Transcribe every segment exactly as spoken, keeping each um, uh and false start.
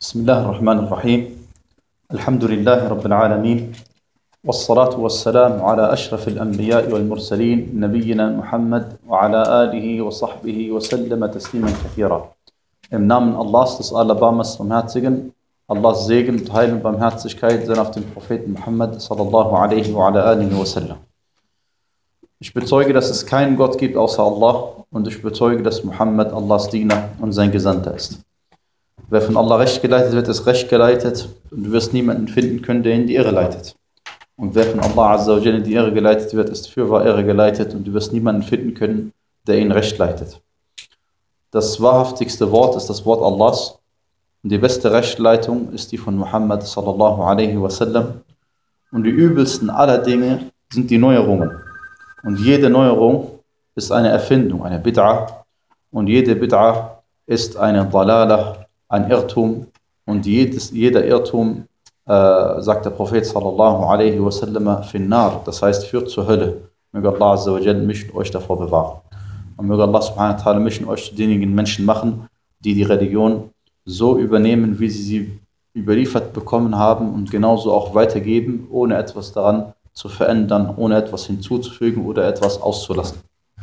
بسم الله الرحمن الرحيم. الحمد لله رب العالمين، والصلاة والسلام على أشرف الأنبياء والمرسلين نبينا محمد وعلى آله وصحبه وسلم تسليما كثيرا. Im Namen Allahs, des Allerbarmers Barmherzigen, Allahs Segen und Heil und Barmherzigkeit sind auf den Propheten Muhammad sallallahu alaihi wa ala alihi wa sallam. Ich bezeuge, dass es keinen Gott gibt außer Allah, und ich bezeuge, dass Muhammad Allahs Diener und sein Gesandter ist. Wer von Allah recht geleitet wird, ist recht geleitet, und du wirst niemanden finden können, der in die Irre leitet. Und wer von Allah Azza wa Jalla in die Irre geleitet wird, ist fürwahr Irre geleitet, und du wirst niemanden finden können, der ihn recht leitet. Das wahrhaftigste Wort ist das Wort Allahs, und die beste Rechtleitung ist die von Muhammad sallallahu alaihi wasallam. Und die übelsten aller Dinge sind die Neuerungen. Und jede Neuerung ist eine Erfindung, eine Bid'ah, und jede Bid'ah ist eine Dalalah, ein Irrtum, und jedes, jeder Irrtum, äh, sagt der Prophet sallallahu alaihi wasallam, finnar, das heißt führt zur Hölle. Möge Allah Azza wa Jalla mich und euch davor bewahren. Und möge Allah subhanahu wa ta'ala mich und euch zu denjenigen Menschen machen, die die Religion so übernehmen, wie sie sie überliefert bekommen haben, und genauso auch weitergeben, ohne etwas daran zu verändern, ohne etwas hinzuzufügen oder etwas auszulassen.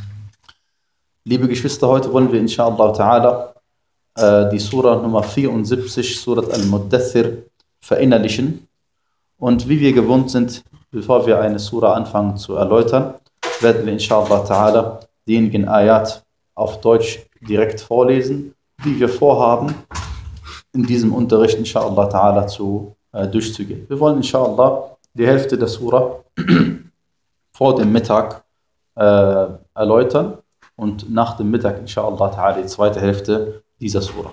Liebe Geschwister, heute wollen wir inshallah ta'ala äh, die Surah Nummer vierundsiebzig, Surat al-Muddathir, verinnerlichen. Und wie wir gewohnt sind, bevor wir eine Surah anfangen zu erläutern, werden wir inshallah ta'ala diejenigen Ayat auf Deutsch direkt vorlesen, die wir vorhaben, in diesem Unterricht inshallah ta'ala zu, äh, durchzugehen. Wir wollen inshallah die Hälfte der Surah vor dem Mittag äh, erläutern und nach dem Mittag inshallah ta'ala die zweite Hälfte dieser Surah.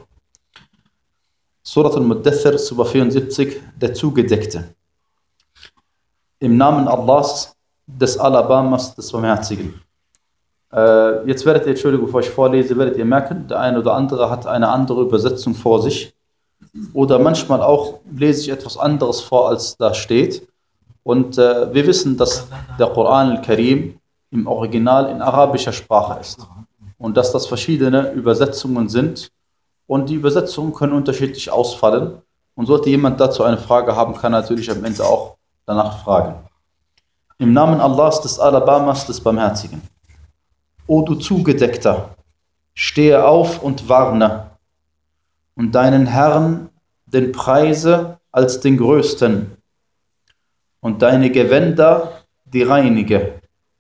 Surat al-Muddathir, Surah vierundsiebzig, der Zugedeckte. Im Namen Allahs, des Allerbarmers, des Barmherzigen. Äh, jetzt werdet ihr, Entschuldigung, bevor ich vorlese, werdet ihr merken, der eine oder andere hat eine andere Übersetzung vor sich. Oder manchmal auch lese ich etwas anderes vor, als da steht. Und äh, wir wissen, dass der Koran al-Karim im Original in arabischer Sprache ist. Und dass das verschiedene Übersetzungen sind. Und die Übersetzungen können unterschiedlich ausfallen. Und sollte jemand dazu eine Frage haben, kann er natürlich am Ende auch danach fragen. Im Namen Allahs, des Allerbarmers, des Barmherzigen. O du Zugedeckter, stehe auf und warne, und deinen Herrn den Preise als den Größten, und deine Gewänder die reinige,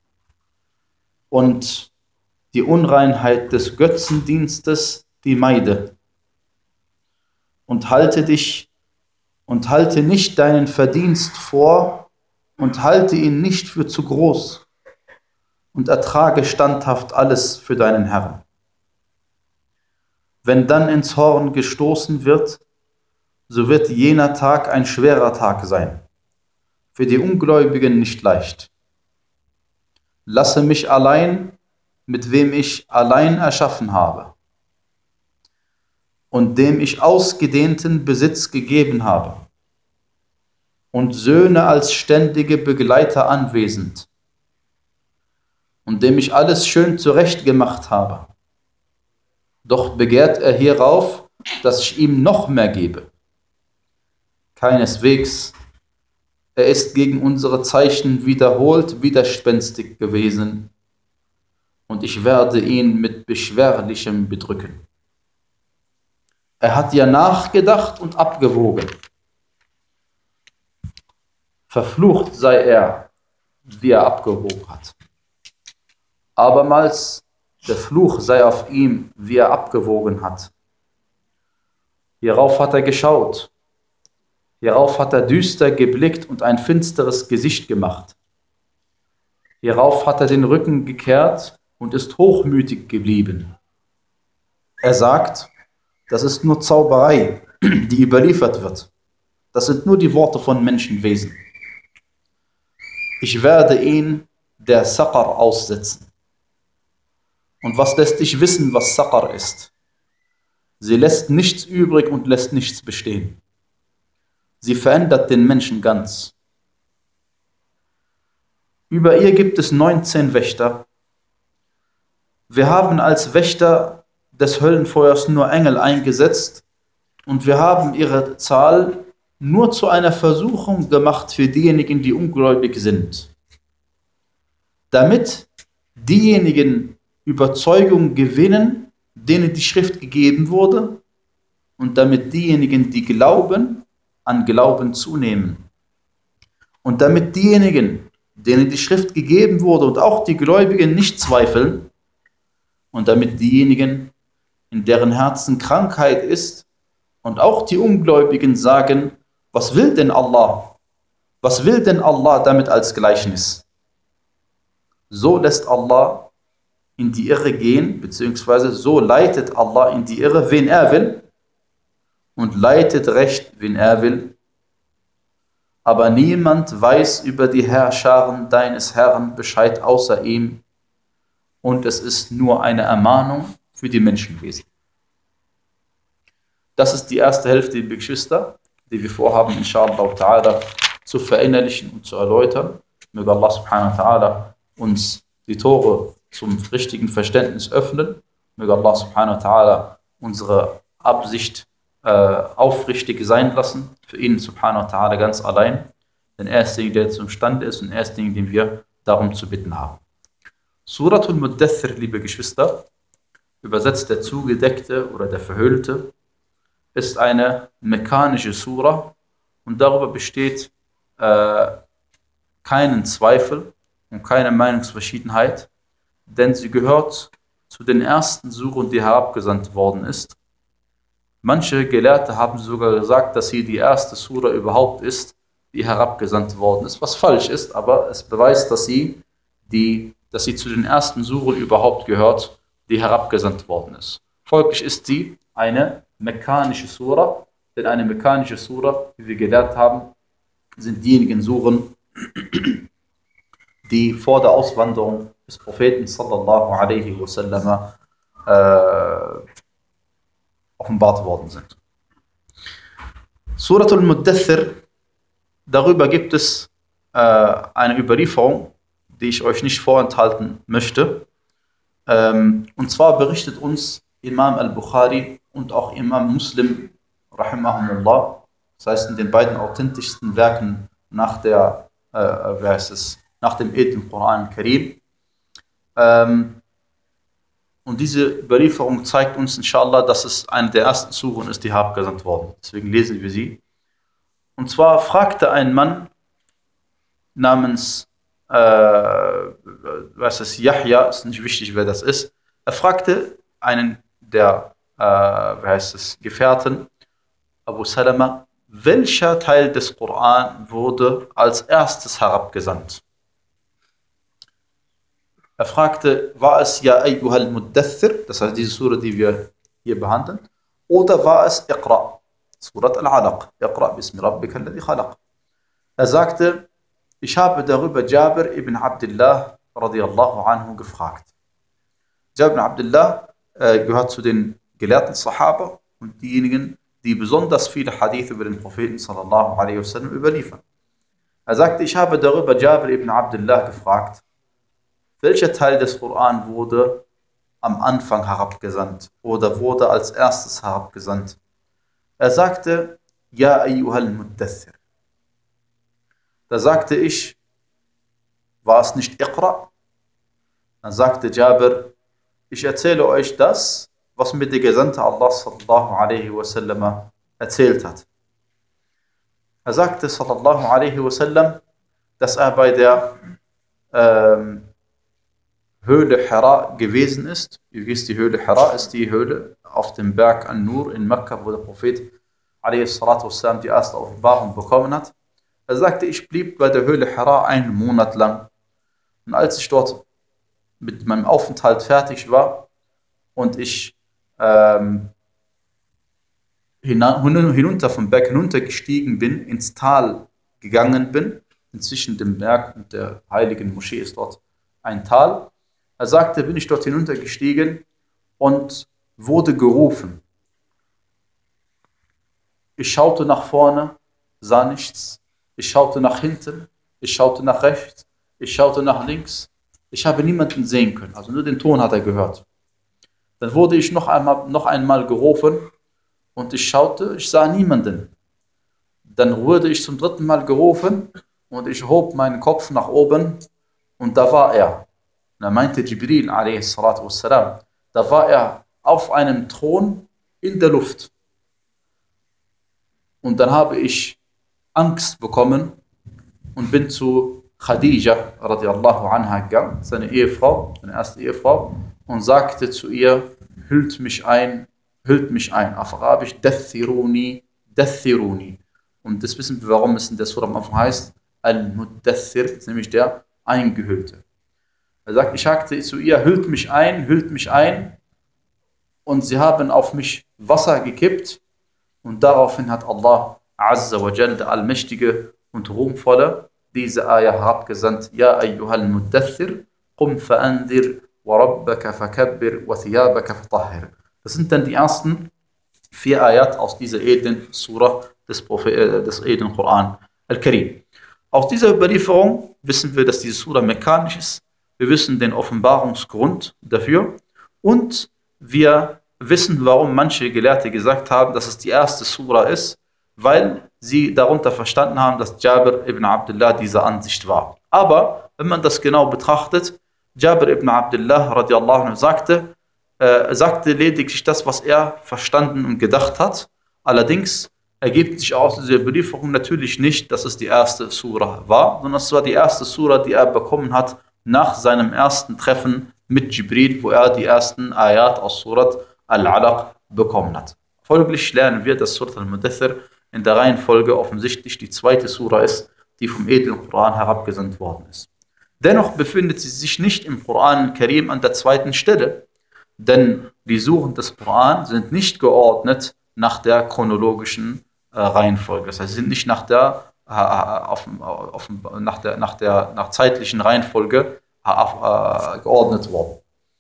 und die Unreinheit des Götzendienstes die meide. Und halte dich und halte nicht deinen Verdienst vor und halte ihn nicht für zu groß, und ertrage standhaft alles für deinen Herrn. Wenn dann ins Horn gestoßen wird, so wird jener Tag ein schwerer Tag sein, für die Ungläubigen nicht leicht. Lasse mich allein, mit wem ich allein erschaffen habe und dem ich ausgedehnten Besitz gegeben habe, und Söhne als ständige Begleiter anwesend, und dem ich alles schön zurechtgemacht habe. Doch begehrt er hierauf, dass ich ihm noch mehr gebe. Keineswegs, er ist gegen unsere Zeichen wiederholt widerspenstig gewesen, und ich werde ihn mit Beschwerlichem bedrücken. Er hat ja nachgedacht und abgewogen. Verflucht sei er, wie er abgewogen hat. Abermals, der Fluch sei auf ihm, wie er abgewogen hat. Hierauf hat er geschaut. Hierauf hat er düster geblickt und ein finsteres Gesicht gemacht. Hierauf hat er den Rücken gekehrt und ist hochmütig geblieben. Er sagt, das ist nur Zauberei, die überliefert wird. Das sind nur die Worte von Menschenwesen. Ich werde ihn der Saqar aussetzen. Und was lässt dich wissen, was Saqar ist? Sie lässt nichts übrig und lässt nichts bestehen. Sie verändert den Menschen ganz. Über ihr gibt es neunzehn Wächter. Wir haben als Wächter des Höllenfeuers nur Engel eingesetzt, Und wir haben ihre Zahl nur zu einer Versuchung gemacht für diejenigen, die ungläubig sind. Damit diejenigen Überzeugung gewinnen, denen die Schrift gegeben wurde, und damit diejenigen, die glauben, an Glauben zunehmen. Und damit diejenigen, denen die Schrift gegeben wurde und auch die Gläubigen nicht zweifeln, und damit diejenigen, in deren Herzen Krankheit ist, und auch die Ungläubigen sagen, was will denn Allah? Was will denn Allah damit als Gleichnis? So lässt Allah in die Irre gehen, beziehungsweise so leitet Allah in die Irre, wen er will, und leitet recht, wen er will. Aber niemand weiß über die Herrscharen deines Herrn Bescheid außer ihm, und es ist nur eine Ermahnung für die Menschenwesen. Das ist die erste Hälfte, liebe Geschwister, die wir vorhaben, inshallah ta'ala, zu verinnerlichen und zu erläutern. Möge Allah subhanahu wa ta'ala uns die Tore zum richtigen Verständnis öffnen. Möge Allah subhanahu wa ta'ala unsere Absicht äh, aufrichtig sein lassen, für ihn subhanahu wa ta'ala ganz allein. Denn er ist derjenige, der zumstande ist, und er ist derjenige, den wir darum zu bitten haben. Suratul Muddathir, liebe Geschwister, übersetzt der Zugedeckte oder der Verhüllte, ist eine mekkanische Sura, und darüber besteht äh, keinen Zweifel und keine Meinungsverschiedenheit, denn sie gehört zu den ersten Suren, die herabgesandt worden ist. Manche Gelehrte haben sogar gesagt, dass sie die erste Sura überhaupt ist, die herabgesandt worden ist, was falsch ist, aber es beweist, dass sie, die, dass sie zu den ersten Suren überhaupt gehört, die herabgesandt worden ist. Folglich ist sie eine mekkanische Sura, denn eine mekkanische Sura, wie wir gelernt haben, sind diejenigen Suren, die vor der Auswanderung des Propheten sallallahu alaihi wasallam äh, offenbart worden sind. Suratul Muddathir, darüber gibt es äh, eine Überlieferung, die ich euch nicht vorenthalten möchte. Ähm, und zwar berichtet uns Imam al-Bukhari und auch Imam Muslim, rahimahumullah, das heißt in den beiden authentischsten Werken nach der, äh, wer heißt es, nach dem edlen Koran Karim. Ähm, und diese Überlieferung zeigt uns, inshallah, dass es eine der ersten Suren ist, die herabgesandt worden. Deswegen lesen wir sie. Und zwar fragte ein Mann namens, äh, was ist Yahya, ist nicht wichtig, wer das ist. Er fragte einen der, äh, wie heißt es, Gefährten, Abu Salama, welcher Teil des Koran wurde als erstes herabgesandt? Er fragte, war es Ja ayyuhal Muddathir, das heißt diese Sura, die wir hier behandeln, oder war es Iqra, Surat al-Alaq, Iqra bismi rabbika alladhi khalaq. Er sagte, ich habe darüber Jabir ibn Abdullah radiyallahu anhu gefragt. Jabir ibn Abdullah äh, gehört zu den gelehrten Sahaba und diejenigen, die besonders viele Hadith über den Propheten sallallahu alaihi wasallam überliefern. Er sagte, ich habe darüber Jabir ibn Abdullah gefragt, welcher Teil des Koran wurde am Anfang herabgesandt oder wurde als erstes herabgesandt? Er sagte, Ja ayyuhal Muddathir. Da sagte ich, war es nicht Iqra? Dann sagte Jabir, ich erzähle euch das, was mir der Gesandte Allah sallallahu alaihi wasallam erzählt hat. Er sagte sallallahu alaihi wasallam, dass er bei der ähm, Höhle Hira gewesen ist. Ihr wisst, die Höhle Hira ist die Höhle auf dem Berg An-Nur in Mekka, wo der Prophet alaihi salatu wassalam die erste Offenbarung bekommen hat. Er sagte, ich blieb bei der Höhle Hira einen Monat lang. Und als ich dort mit meinem Aufenthalt fertig war und ich ähm, hinunter vom Berg hinuntergestiegen bin, ins Tal gegangen bin, zwischen dem Berg und der heiligen Moschee ist dort ein Tal. Er sagte, bin ich dort hinuntergestiegen und wurde gerufen. Ich schaute nach vorne, sah nichts. Ich schaute nach hinten, ich schaute nach rechts, ich schaute nach links. Ich habe niemanden sehen können, also nur den Ton hat er gehört. Dann wurde ich noch einmal, noch einmal gerufen und ich schaute, ich sah niemanden. Dann wurde ich zum dritten Mal gerufen und ich hob meinen Kopf nach oben und da war er. Da meinte Jibril a s, da war er auf einem Thron in der Luft. Und dann habe ich Angst bekommen und bin zu Khadija radiallahu anha gegangen, seine Ehefrau, seine erste Ehefrau, und sagte zu ihr, hüllt mich ein, hüllt mich ein. Auf Arabisch, dathiruni, dathiruni. Und das wissen wir, warum es in der Surah am Anfang heißt, Al-Muddathir, nämlich der Eingehüllte. Er sagt, ich sagte zu ihr, hüllt mich ein, hüllt mich ein. Und sie haben auf mich Wasser gekippt. Und daraufhin hat Allah Azza wa Jal, der Allmächtige und Ruhmvolle, diese Ayah herabgesandt, Ja ayyuhal Muddathir, qum fa'andir, wa rabbaka fakabbir, wa thiyabaka fatahhir. Das sind dann die ersten vier Ayat aus dieser edlen Surah des, Prophet, äh, des edlen Koran al-Karim. Aus dieser Überlieferung wissen wir, dass diese Surah mekanisch ist. Wir wissen den Offenbarungsgrund dafür und wir wissen, warum manche Gelehrte gesagt haben, dass es die erste Surah ist, weil sie darunter verstanden haben, dass Jabir ibn Abdullah dieser Ansicht war. Aber wenn man das genau betrachtet, Jabir ibn Abdullah radiallahu anhu sagte, äh, sagte lediglich das, was er verstanden und gedacht hat. Allerdings ergibt sich aus dieser Überlieferung natürlich nicht, dass es die erste Surah war, sondern es war die erste Surah, die er bekommen hat nach seinem ersten Treffen mit Jibril, wo er die ersten Ayat aus Surat Al-Alaq bekommen hat. Folglich lernen wir, dass Surat Al-Mudaththir in der Reihenfolge offensichtlich die zweite Surah ist, die vom edlen Koran herabgesandt worden ist. Dennoch befindet sie sich nicht im Koran al-Karim an der zweiten Stelle, denn die Suren des Koran sind nicht geordnet nach der chronologischen äh, Reihenfolge. Das heißt, sie sind nicht nach der, äh, auf, auf, nach der, nach der nach zeitlichen Reihenfolge äh, äh, geordnet worden.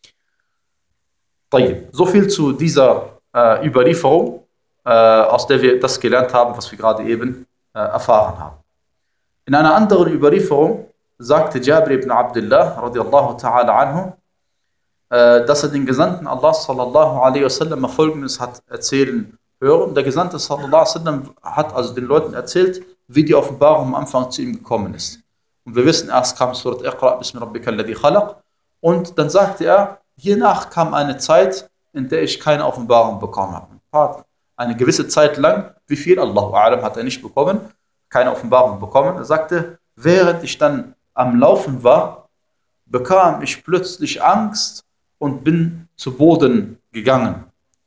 So viel zu dieser äh, Überlieferung, äh, aus der wir das gelernt haben, was wir gerade eben äh, erfahren haben. In einer anderen Überlieferung sagte Jabir ibn Abdullah radiallahu ta'ala anhu, äh, dass er den Gesandten Allah sallallahu alaihi wasallam Folgendes hat erzählen hören. Der Gesandte sallallahu alaihi wasallam hat also den Leuten erzählt, wie die Offenbarung am Anfang zu ihm gekommen ist. Und wir wissen, erst kam Surat Iqra, Bismi Rabbika alladhi khalaq. Und dann sagte er, hiernach kam eine Zeit, in der ich keine Offenbarung bekommen habe. Eine gewisse Zeit lang, wie viel, Allahu A'lam, hat er nicht bekommen, keine Offenbarung bekommen. Er sagte, während ich dann am Laufen war, bekam ich plötzlich Angst und bin zu Boden gegangen.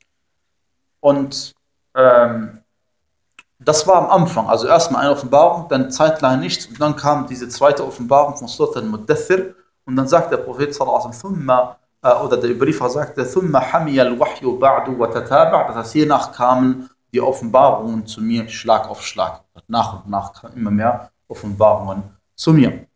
Und ähm, das war am Anfang, also erstmal eine Offenbarung, dann zeitlang nichts und dann kam diese zweite Offenbarung von Surat al-Muddaththir und dann sagt der Prophet sallallahu alaihi wasallam, äh, oder der Überlieferer sagte, ثُمَّ حَمِيَ الْوَحْيُ بَعْدُ وَتَتَابَعْ. Das heißt, hiernach kamen die Offenbarungen zu mir Schlag auf Schlag. Nach und nach kamen immer mehr Offenbarungen zu mir.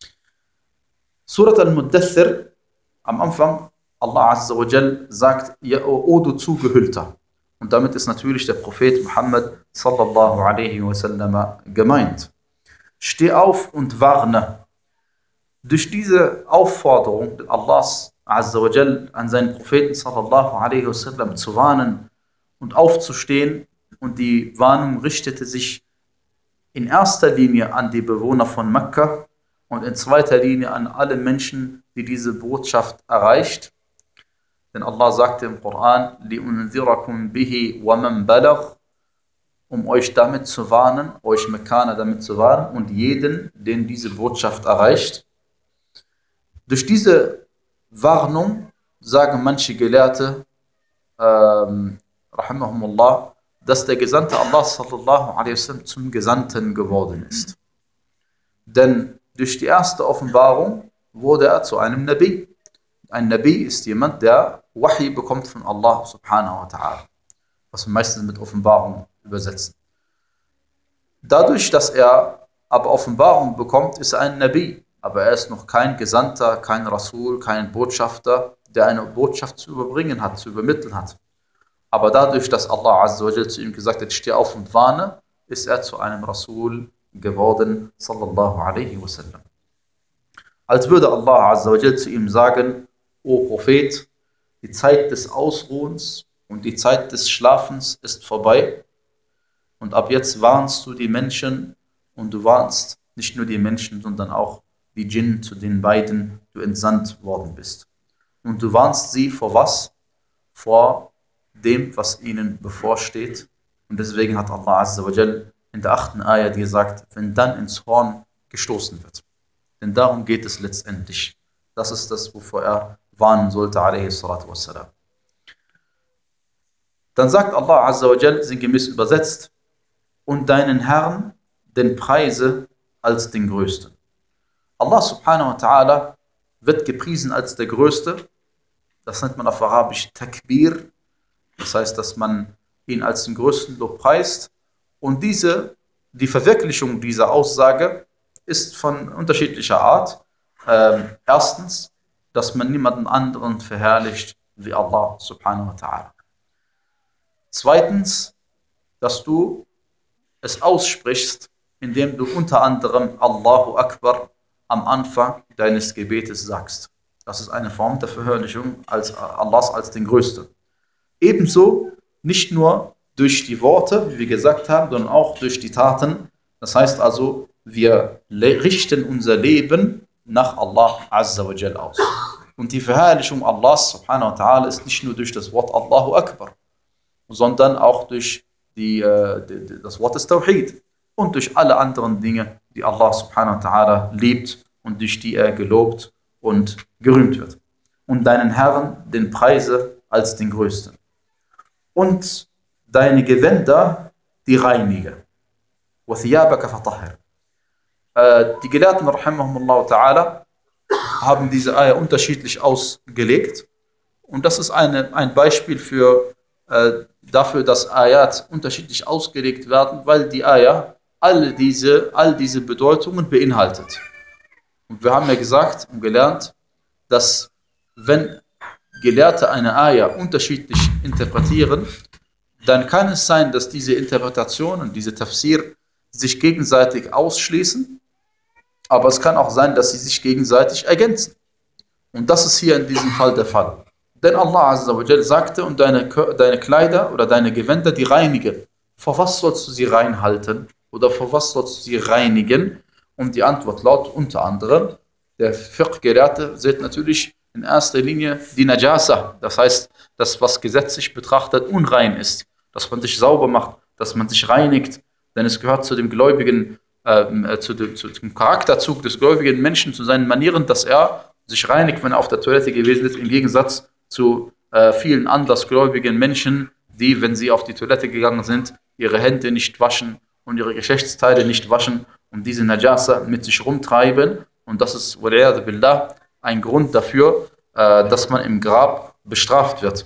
Surat al-Muddaththir, am Anfang, Allah Azza wa Jal sagt, ja, o du Zugehüllter. Und damit ist natürlich der Prophet Muhammad sallallahu alaihi wasallam gemeint. Steh auf und warne. Durch diese Aufforderung Allahs Azza wa Jal an seinen Propheten sallallahu alaihi wasallam zu warnen und aufzustehen, und die Warnung richtete sich in erster Linie an die Bewohner von Mekka und in zweiter Linie an alle Menschen, die diese Botschaft erreicht. Denn Allah sagte im Koran, لِأُنذِرَكُمْ بِهِ وَمَنْ بَلَغْ, um euch damit zu warnen, euch Mekkaner damit zu warnen und jeden, den diese Botschaft erreicht. Durch diese Warnung sagen manche Gelehrte, ähm, rahimahumullah, dass der Gesandte Allah sallallahu alaihi wasallam zum Gesandten geworden ist. Denn durch die erste Offenbarung wurde er zu einem Nabi. Ein Nabi ist jemand, der Wahi bekommt von Allah subhanahu wa ta'ala, was wir meistens mit Offenbarung übersetzen. Dadurch, dass er aber Offenbarung bekommt, ist er ein Nabi, aber er ist noch kein Gesandter, kein Rasul, kein Botschafter, der eine Botschaft zu überbringen hat, zu übermitteln hat. Aber dadurch, dass Allah Azza wa Jal zu ihm gesagt hat, steh auf und warne, ist er zu einem Rasul geworden, sallallahu alaihi wasallam. Als würde Allah Azza wa Jal zu ihm sagen, O Prophet, die Zeit des Ausruhens und die Zeit des Schlafens ist vorbei und ab jetzt warnst du die Menschen und du warnst nicht nur die Menschen, sondern auch die Djinn, zu den beiden du entsandt worden bist. Und du warnst sie vor was? Vor dem, was ihnen bevorsteht. Und deswegen hat Allah Azza wa Jal in der achten Ayah gesagt, wenn dann ins Horn gestoßen wird. Denn darum geht es letztendlich. Das ist das, wovor er warnen sollte, alaihi salatu wassalam. Dann sagt Allah Azza wa Jal, sinngemäß übersetzt, und deinen Herrn den Preise als den Größten. Allah subhanahu wa ta'ala wird gepriesen als der Größte. Das nennt man auf Arabisch Takbir. Das heißt, dass man ihn als den größten Lob preist. Und diese, die Verwirklichung dieser Aussage ist von unterschiedlicher Art. Ähm, erstens, dass man niemanden anderen verherrlicht wie Allah subhanahu wa ta'ala. Zweitens, dass du es aussprichst, indem du unter anderem Allahu Akbar am Anfang deines Gebetes sagst. Das ist eine Form der Verherrlichung als Allahs als den Größten. Ebenso nicht nur durch die Worte, wie wir gesagt haben, sondern auch durch die Taten. Das heißt also, wir richten unser Leben nach Allah Azza wa Jal aus. Und die Verherrlichung Allahs subhanahu wa ta'ala ist nicht nur durch das Wort Allahu Akbar, sondern auch durch die, äh, die, das Wort des Tawhid und durch alle anderen Dinge, die Allah subhanahu wa ta'ala liebt und durch die er gelobt und gerühmt wird. Und deinen Herrn den Preise als den Größten. Und deine Gewänder, die reinige. وَثِيَابَكَ فَطَهِّرْ. Äh, die Gelehrten, rahimahumullah ta'ala, haben diese Eier unterschiedlich ausgelegt. Und das ist eine, ein Beispiel für, äh, dafür, dass Ayat unterschiedlich ausgelegt werden, weil die Ayah all diese, all diese Bedeutungen beinhaltet. Und wir haben ja gesagt und gelernt, dass wenn Gelehrte eine Ayah unterschiedlich interpretieren, dann kann es sein, dass diese Interpretationen, diese Tafsir sich gegenseitig ausschließen, aber es kann auch sein, dass sie sich gegenseitig ergänzen. Und das ist hier in diesem Fall der Fall. Denn Allah Azza wa Jal sagte, und deine, deine Kleider oder deine Gewänder, die reinige. Vor was sollst du sie reinhalten? Oder vor was sollst du sie reinigen? Und die Antwort lautet unter anderem, der Fiqh-Gelehrte sieht natürlich in erster Linie die Najasa. Das heißt, das, was gesetzlich betrachtet unrein ist. Dass man sich sauber macht, dass man sich reinigt. Denn es gehört zu dem Gläubigen, äh, zu, dem, zu dem Charakterzug des gläubigen Menschen, zu seinen Manieren, dass er sich reinigt, wenn er auf der Toilette gewesen ist, im Gegensatz zu äh, vielen andersgläubigen Menschen, die, wenn sie auf die Toilette gegangen sind, ihre Hände nicht waschen und ihre Geschlechtsteile nicht waschen und diese Najasa mit sich rumtreiben. Und das ist, waliyadu billah, ein Grund dafür, äh, dass man im Grab bestraft wird.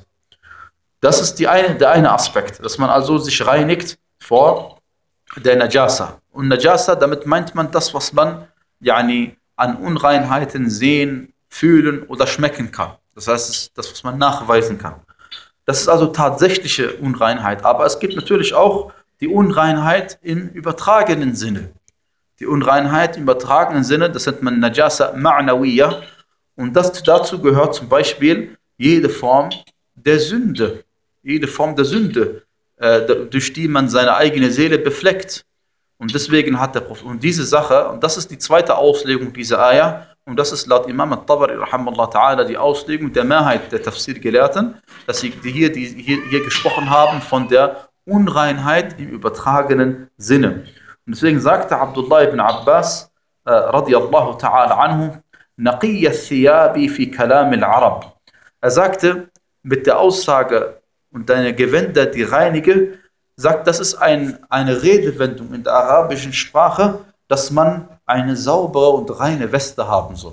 Das ist die eine, der eine Aspekt, dass man also sich reinigt vor der Najasa. Und Najasa, damit meint man das, was man yani, an Unreinheiten sehen, fühlen oder schmecken kann. Das heißt, das, was man nachweisen kann. Das ist also tatsächliche Unreinheit. Aber es gibt natürlich auch die Unreinheit im übertragenen Sinne. Die Unreinheit im übertragenen Sinne, das nennt man Najasa Ma'nawiyya. Und das, dazu gehört zum Beispiel jede Form der Sünde. Jede Form der Sünde, äh, durch die man seine eigene Seele befleckt. Und deswegen hat der Prophet, und diese Sache, und das ist die zweite Auslegung dieser Ayah, und das ist laut Imam al-Tabari, rahimahullah ta'ala, die Auslegung der Mehrheit der Tafsir-Gelehrten, dass sie hier, die hier, hier gesprochen haben von der Unreinheit im übertragenen Sinne. Und deswegen sagte Abdullah ibn Abbas, äh, radiyallahu ta'ala anhu, naqiyya thiyabi fi kalam al-Arab. Er sagte, mit der Aussage, und deine Gewänder, die reinige, sagt, das ist ein, eine Redewendung in der arabischen Sprache, dass man eine saubere und reine Weste haben soll.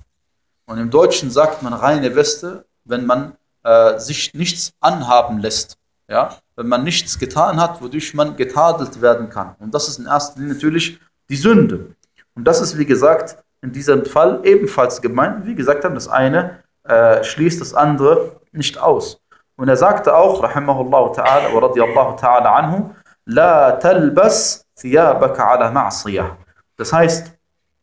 Und im Deutschen sagt man reine Weste, wenn man äh, sich nichts anhaben lässt. Ja? Wenn man nichts getan hat, wodurch man getadelt werden kann. Und das ist in erster Linie natürlich die Sünde. Und das ist, wie gesagt, in diesem Fall ebenfalls gemeint. Wie gesagt haben, das eine äh, schließt das andere nicht aus. Und er sagte auch, rahimahullah ta'ala, wa radiyallahu ta'ala anhu, la talbas thiyabaka ala ma'siyah. Das heißt,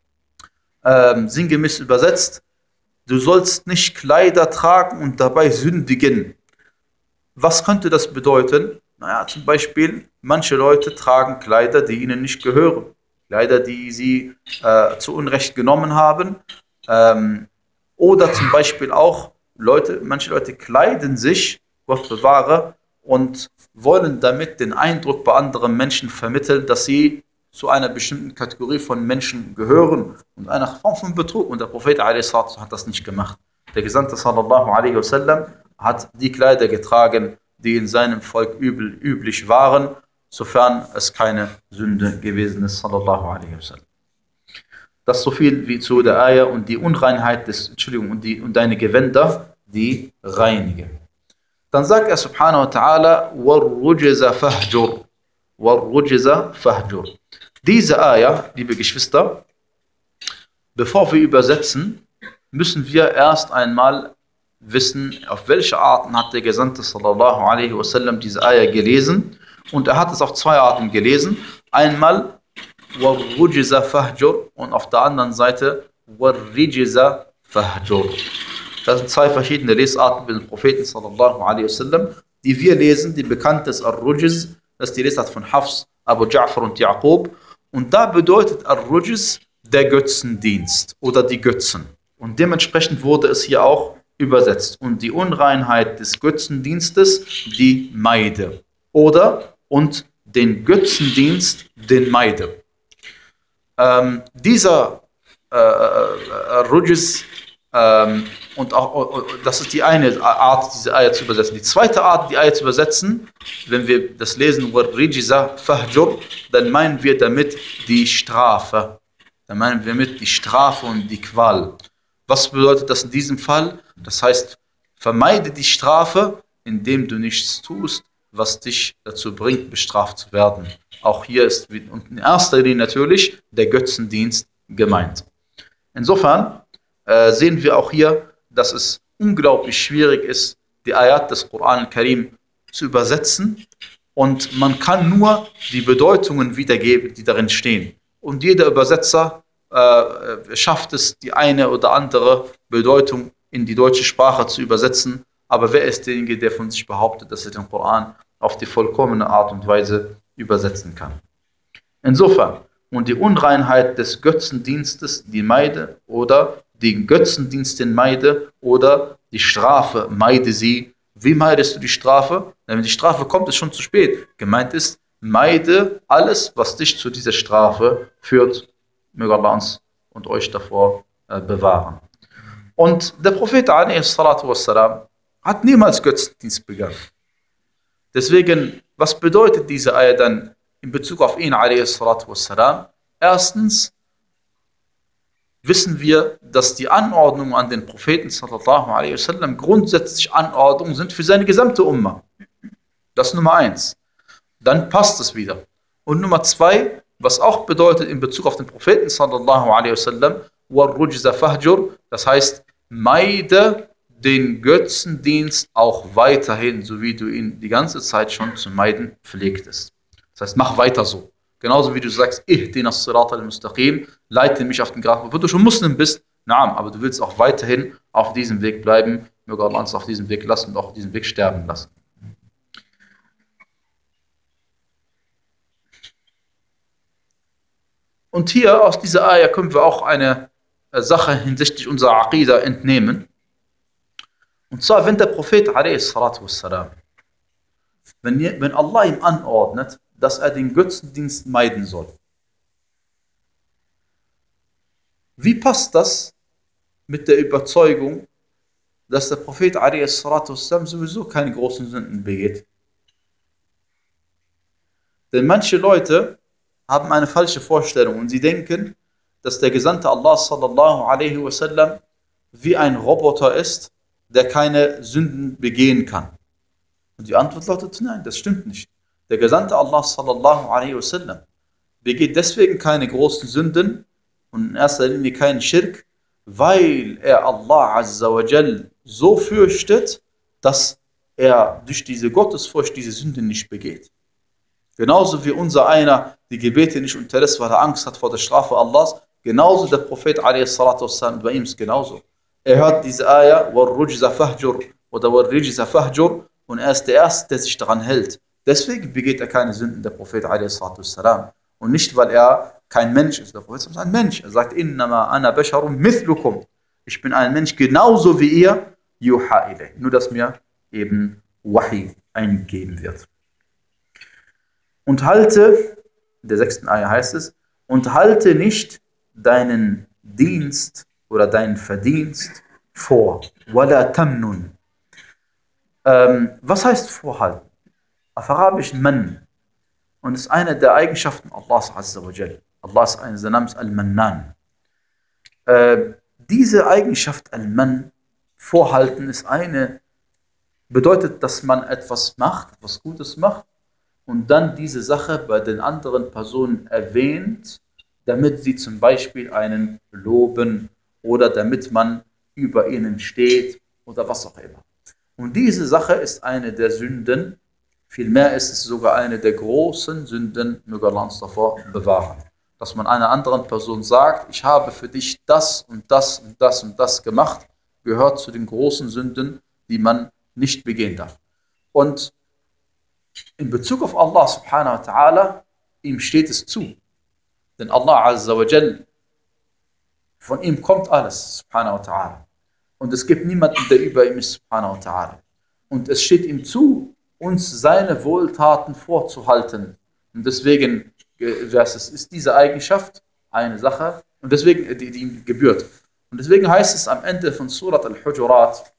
ähm, sinngemäß übersetzt, du sollst nicht Kleider tragen und dabei sündigen. Was könnte das bedeuten? Naja, zum Beispiel, manche Leute tragen Kleider, die ihnen nicht gehören. Kleider, die sie äh, zu Unrecht genommen haben. Ähm, oder zum Beispiel auch, Leute, manche Leute kleiden sich, Gott bewahre, und wollen damit den Eindruck bei anderen Menschen vermitteln, dass sie zu einer bestimmten Kategorie von Menschen gehören und einer Form von Betrug. Und der Prophet a s. hat das nicht gemacht. Der Gesandte sallallahu alaihi wasallam hat die Kleider getragen, die in seinem Volk übel, üblich waren, sofern es keine Sünde gewesen ist, sallallahu alaihi wasallam. Das so viel wie zu der Ayah und die Unreinheit des, Entschuldigung, und, die, und deine Gewänder, die reinigen. Dann sagt er subhanahu wa ta'ala, وَالرُّجْزَ فَهْجُرْ وَالرُّجْزَ فَهْجُرْ. Diese Ayah, liebe Geschwister, bevor wir übersetzen, müssen wir erst einmal wissen, auf welche Arten hat der Gesandte sallallahu alaihi wasallam diese Ayah gelesen. Und er hat es auf zwei Arten gelesen. Einmal وَالرُّجْزَ فَهْجُرْ und auf der anderen Seite وَالرِّجْزَ فَهْجُرْ. Das sind zwei verschiedene Lesarten für den Propheten sallallahu alaihi wasallam, die wir lesen. Die bekannte ist Ar-Rujz, das ist die Lesart von Hafs, Abu Ja'far und Yaqub. Und da bedeutet Ar-Rujz der Götzendienst oder die Götzen. Und dementsprechend wurde es hier auch übersetzt. Und die Unreinheit des Götzendienstes, die meide. Oder und den Götzendienst, den meide. Ähm, dieser äh, äh, Rujz ähm, und auch, das ist die eine Art, diese Ayah zu übersetzen. Die zweite Art, die Ayah zu übersetzen, wenn wir das lesen, Rijza Fahjur, dann meinen wir damit die Strafe. Dann meinen wir damit die Strafe und die Qual. Was bedeutet das in diesem Fall? Das heißt, vermeide die Strafe, indem du nichts tust, was dich dazu bringt, bestraft zu werden. Auch hier ist in erster Linie natürlich der Götzendienst gemeint. Insofern äh, sehen wir auch hier, dass es unglaublich schwierig ist, die Ayat des Koran al-Karim zu übersetzen, und man kann nur die Bedeutungen wiedergeben, die darin stehen. Und jeder Übersetzer äh, schafft es, die eine oder andere Bedeutung in die deutsche Sprache zu übersetzen. Aber wer ist derjenige, der von sich behauptet, dass er den Koran auf die vollkommene Art und Weise übersetzen kann? Insofern, und die Unreinheit des Götzendienstes, die meide, oder den Götzendienst, den meide, oder die Strafe, meide sie. Wie meidest du die Strafe? Wenn die Strafe kommt, ist schon zu spät. Gemeint ist, meide alles, was dich zu dieser Strafe führt. Möge Allah uns und euch davor äh, bewahren. Und der Prophet a s. hat niemals Götzendienst begangen. Deswegen, was bedeutet diese Ayah dann in Bezug auf ihn a s? Erstens wissen wir, dass die Anordnungen an den Propheten sallallahu alaihi wasallam grundsätzlich Anordnungen sind für seine gesamte Umma. Das ist Nummer eins. Dann passt es wieder. Und Nummer zwei, was auch bedeutet in Bezug auf den Propheten sallallahu alaihi wasallam, وَالرُّجْزَ فَهْجُرْ, das heißt, meide den Götzendienst auch weiterhin, so wie du ihn die ganze Zeit schon zu meiden pflegtest. Das heißt, mach weiter so. Genauso wie du sagst, ihdina as-sirata al-mustaqim, leite mich auf den Grat, obwohl du schon Muslim bist, naam, aber du willst auch weiterhin auf diesem Weg bleiben, möge Allah uns auf diesem Weg lassen und auch auf diesem Weg sterben lassen. Und hier aus dieser Ayah können wir auch eine Sache hinsichtlich unserer Aqidah entnehmen. Und zwar, wenn der Prophet a s. Wenn, wenn Allah ihm anordnet, dass er den Götzendienst meiden soll. Wie passt das mit der Überzeugung, dass der Prophet a s. sowieso keine großen Sünden begeht? Denn manche Leute haben eine falsche Vorstellung und sie denken, dass der Gesandte Allah sallallahu alaihi wasallam wie ein Roboter ist, der keine Sünden begehen kann. Und die Antwort lautet, nein, das stimmt nicht. Der Gesandte Allah sallallahu alaihi wasallam begeht deswegen keine großen Sünden und in erster Linie keinen Schirk, weil er Allah azza wa jal so fürchtet, dass er durch diese Gottesfurcht diese Sünden nicht begeht. Genauso wie unser einer die Gebete nicht unterlässt, weil er Angst hat vor der Strafe Allahs, genauso der Prophet a s. bei ihm ist genauso. Er hört diese Ayah, وَالرُّجْزَ فَهْجُرْ oder وَالرِّجْزَ فَهْجُرْ, und er ist der Erste, der sich daran hält. Deswegen begeht er keine Sünden, der Prophet a.s.w. Und nicht, weil er kein Mensch ist. Der Prophet ist ein Mensch. Er sagt, innama ana basharum mithlukum. Ich bin ein Mensch genauso wie ihr, yuha ilay. Nur, dass mir eben Wahi eingegeben wird. Und halte, in der sechsten Ayah heißt es, und halte nicht deinen Dienst oder deinen Verdienst vor. Wala tamnun. Ähm, was heißt vorhalten? Auf Arabisch man. Und es ist eine der Eigenschaften Allahs Azza wa Jal. Allah ist ein namens Al-Mannan. Äh, diese Eigenschaft Al-Man, vorhalten, ist eine, bedeutet, dass man etwas macht, was Gutes macht, und dann diese Sache bei den anderen Personen erwähnt, damit sie zum Beispiel einen loben oder damit man über ihnen steht oder was auch immer. Und diese Sache ist eine der Sünden, vielmehr ist es sogar eine der großen Sünden, möge Allah uns davor bewahren. Dass man einer anderen Person sagt, ich habe für dich das und das und das und das gemacht, gehört zu den großen Sünden, die man nicht begehen darf. Und in Bezug auf Allah subhanahu wa ta'ala, ihm steht es zu. Denn Allah azza wa jal, von ihm kommt alles, subhanahu wa ta'ala. Und es gibt niemanden, der über ihm ist, subhanahu wa ta'ala. Und es steht ihm zu, uns seine Wohltaten vorzuhalten. Und deswegen es ist diese Eigenschaft eine Sache, und deswegen, die, die ihm gebührt. Und deswegen heißt es am Ende von Surat al-Hujurat,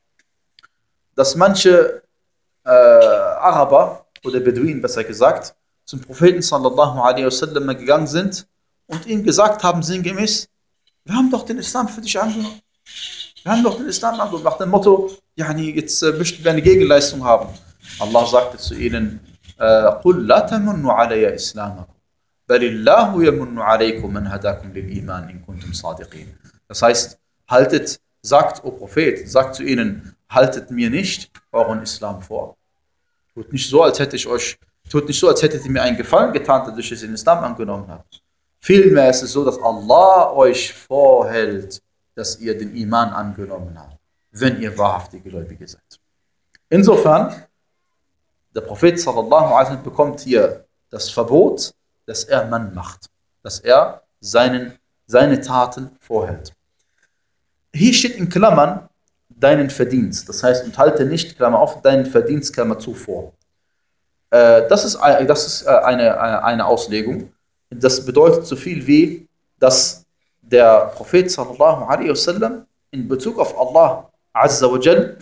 dass manche äh, Araber oder Beduinen besser gesagt zum Propheten sallallahu alaihi wasallam gegangen sind und ihm gesagt haben sinngemäß, wir haben doch den Islam für dich angenommen. Wir haben doch den Islam angenommen. Nach dem Motto, yani, jetzt äh, möchten wir eine Gegenleistung haben. Allah sagte zu ihnen, قُلْ لَا تَمُنُّوا عَلَيَّ إِسْلَامَكُمْ بَلِ اللَّهُ يَمُنُّ عَلَيْكُمْ مَنْ هَدَاكُمْ لِلْإِيمَانِ إِن كُنتُمْ صَادِقِينَ. Das heißt, haltet, sagt, o Prophet, sagt zu ihnen, haltet mir nicht euren Islam vor. Tut nicht so, als hätte ich euch, tut nicht so, als hättet ihr mir einen Gefallen getan, dadurch, dass ihr den Islam angenommen habt. Vielmehr ist es so, dass Allah euch vorhält, dass ihr den Iman angenommen habt, wenn ihr wahrhaftige Gläubige seid. Insofern, der Prophet sallallahu alaihi wasallam bekommt hier das Verbot, dass er Mann macht, dass er seinen, seine Taten vorhält. Hier steht in Klammern deinen Verdienst, das heißt, enthalte nicht, Klammer auf, deinen Verdienst, Klammer zu vor. Äh, das ist, das ist eine, eine Auslegung. Das bedeutet so viel wie, dass der Prophet sallallahu alaihi wasallam in Bezug auf Allah Azza wa Jal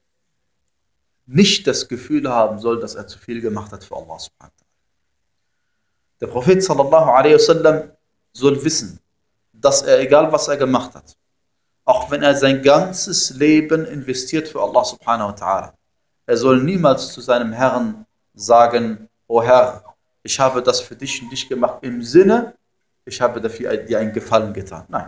nicht das Gefühl haben soll, dass er zu viel gemacht hat für Allah subhanahu wa ta'ala. Der Prophet sallallahu alaihi wasallam soll wissen, dass er, egal was er gemacht hat, auch wenn er sein ganzes Leben investiert für Allah subhanahu wa ta'ala, er soll niemals zu seinem Herrn sagen, o Herr, ich habe das für dich und dich gemacht im Sinne, ich habe dafür dir einen Gefallen getan. Nein,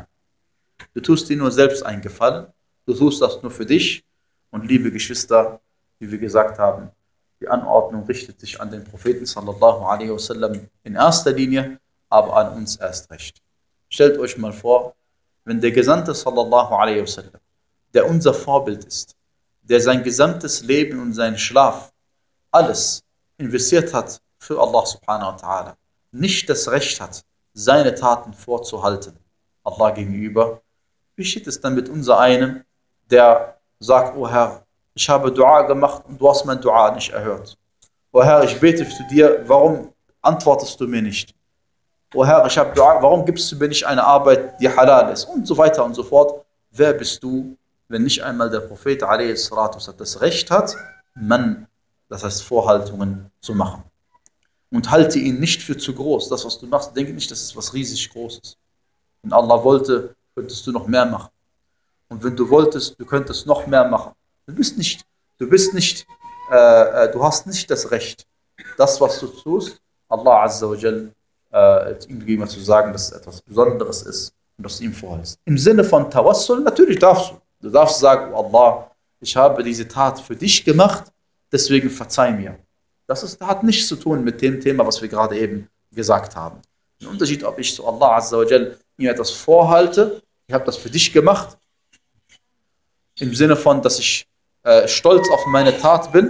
du tust dir nur selbst einen Gefallen, du tust das nur für dich. Und liebe Geschwister, wie wir gesagt haben, die Anordnung richtet sich an den Propheten sallallahu alaihi wasallam in erster Linie, aber an uns erst recht. Stellt euch mal vor, wenn der Gesandte sallallahu alaihi wasallam, der unser Vorbild ist, der sein gesamtes Leben und seinen Schlaf, alles investiert hat für Allah subhanahu wa ta'ala, nicht das Recht hat, seine Taten vorzuhalten, Allah gegenüber, wie steht es dann mit unser einem, der sagt, o Herr, ich habe Dua gemacht und du hast mein Dua nicht erhört. O Herr, ich bete zu dir, warum antwortest du mir nicht? O Herr, ich habe Dua, warum gibst du mir nicht eine Arbeit, die halal ist? Und so weiter und so fort. Wer bist du, wenn nicht einmal der Prophet a s das Recht hat, man, das heißt Vorhaltungen zu machen? Und halte ihn nicht für zu groß. Das, was du machst, denke nicht, dass es was riesig Großes. Wenn Allah wollte, könntest du noch mehr machen. Und wenn du wolltest, du könntest noch mehr machen. Du bist nicht, du bist nicht, äh, du hast nicht das Recht, das, was du tust, Allah Azza wa Jal äh, ihm zu sagen, dass es etwas Besonderes ist und dass du ihm vorhältst. Im Sinne von Tawassul, natürlich darfst du. Du darfst sagen, oh Allah, ich habe diese Tat für dich gemacht, deswegen verzeih mir. Das ist, hat nichts zu tun mit dem Thema, was wir gerade eben gesagt haben. Ein Unterschied, ob ich zu Allah Azza wa Jal ihm etwas vorhalte, ich habe das für dich gemacht, im Sinne von, dass ich äh, stolz auf meine Tat bin,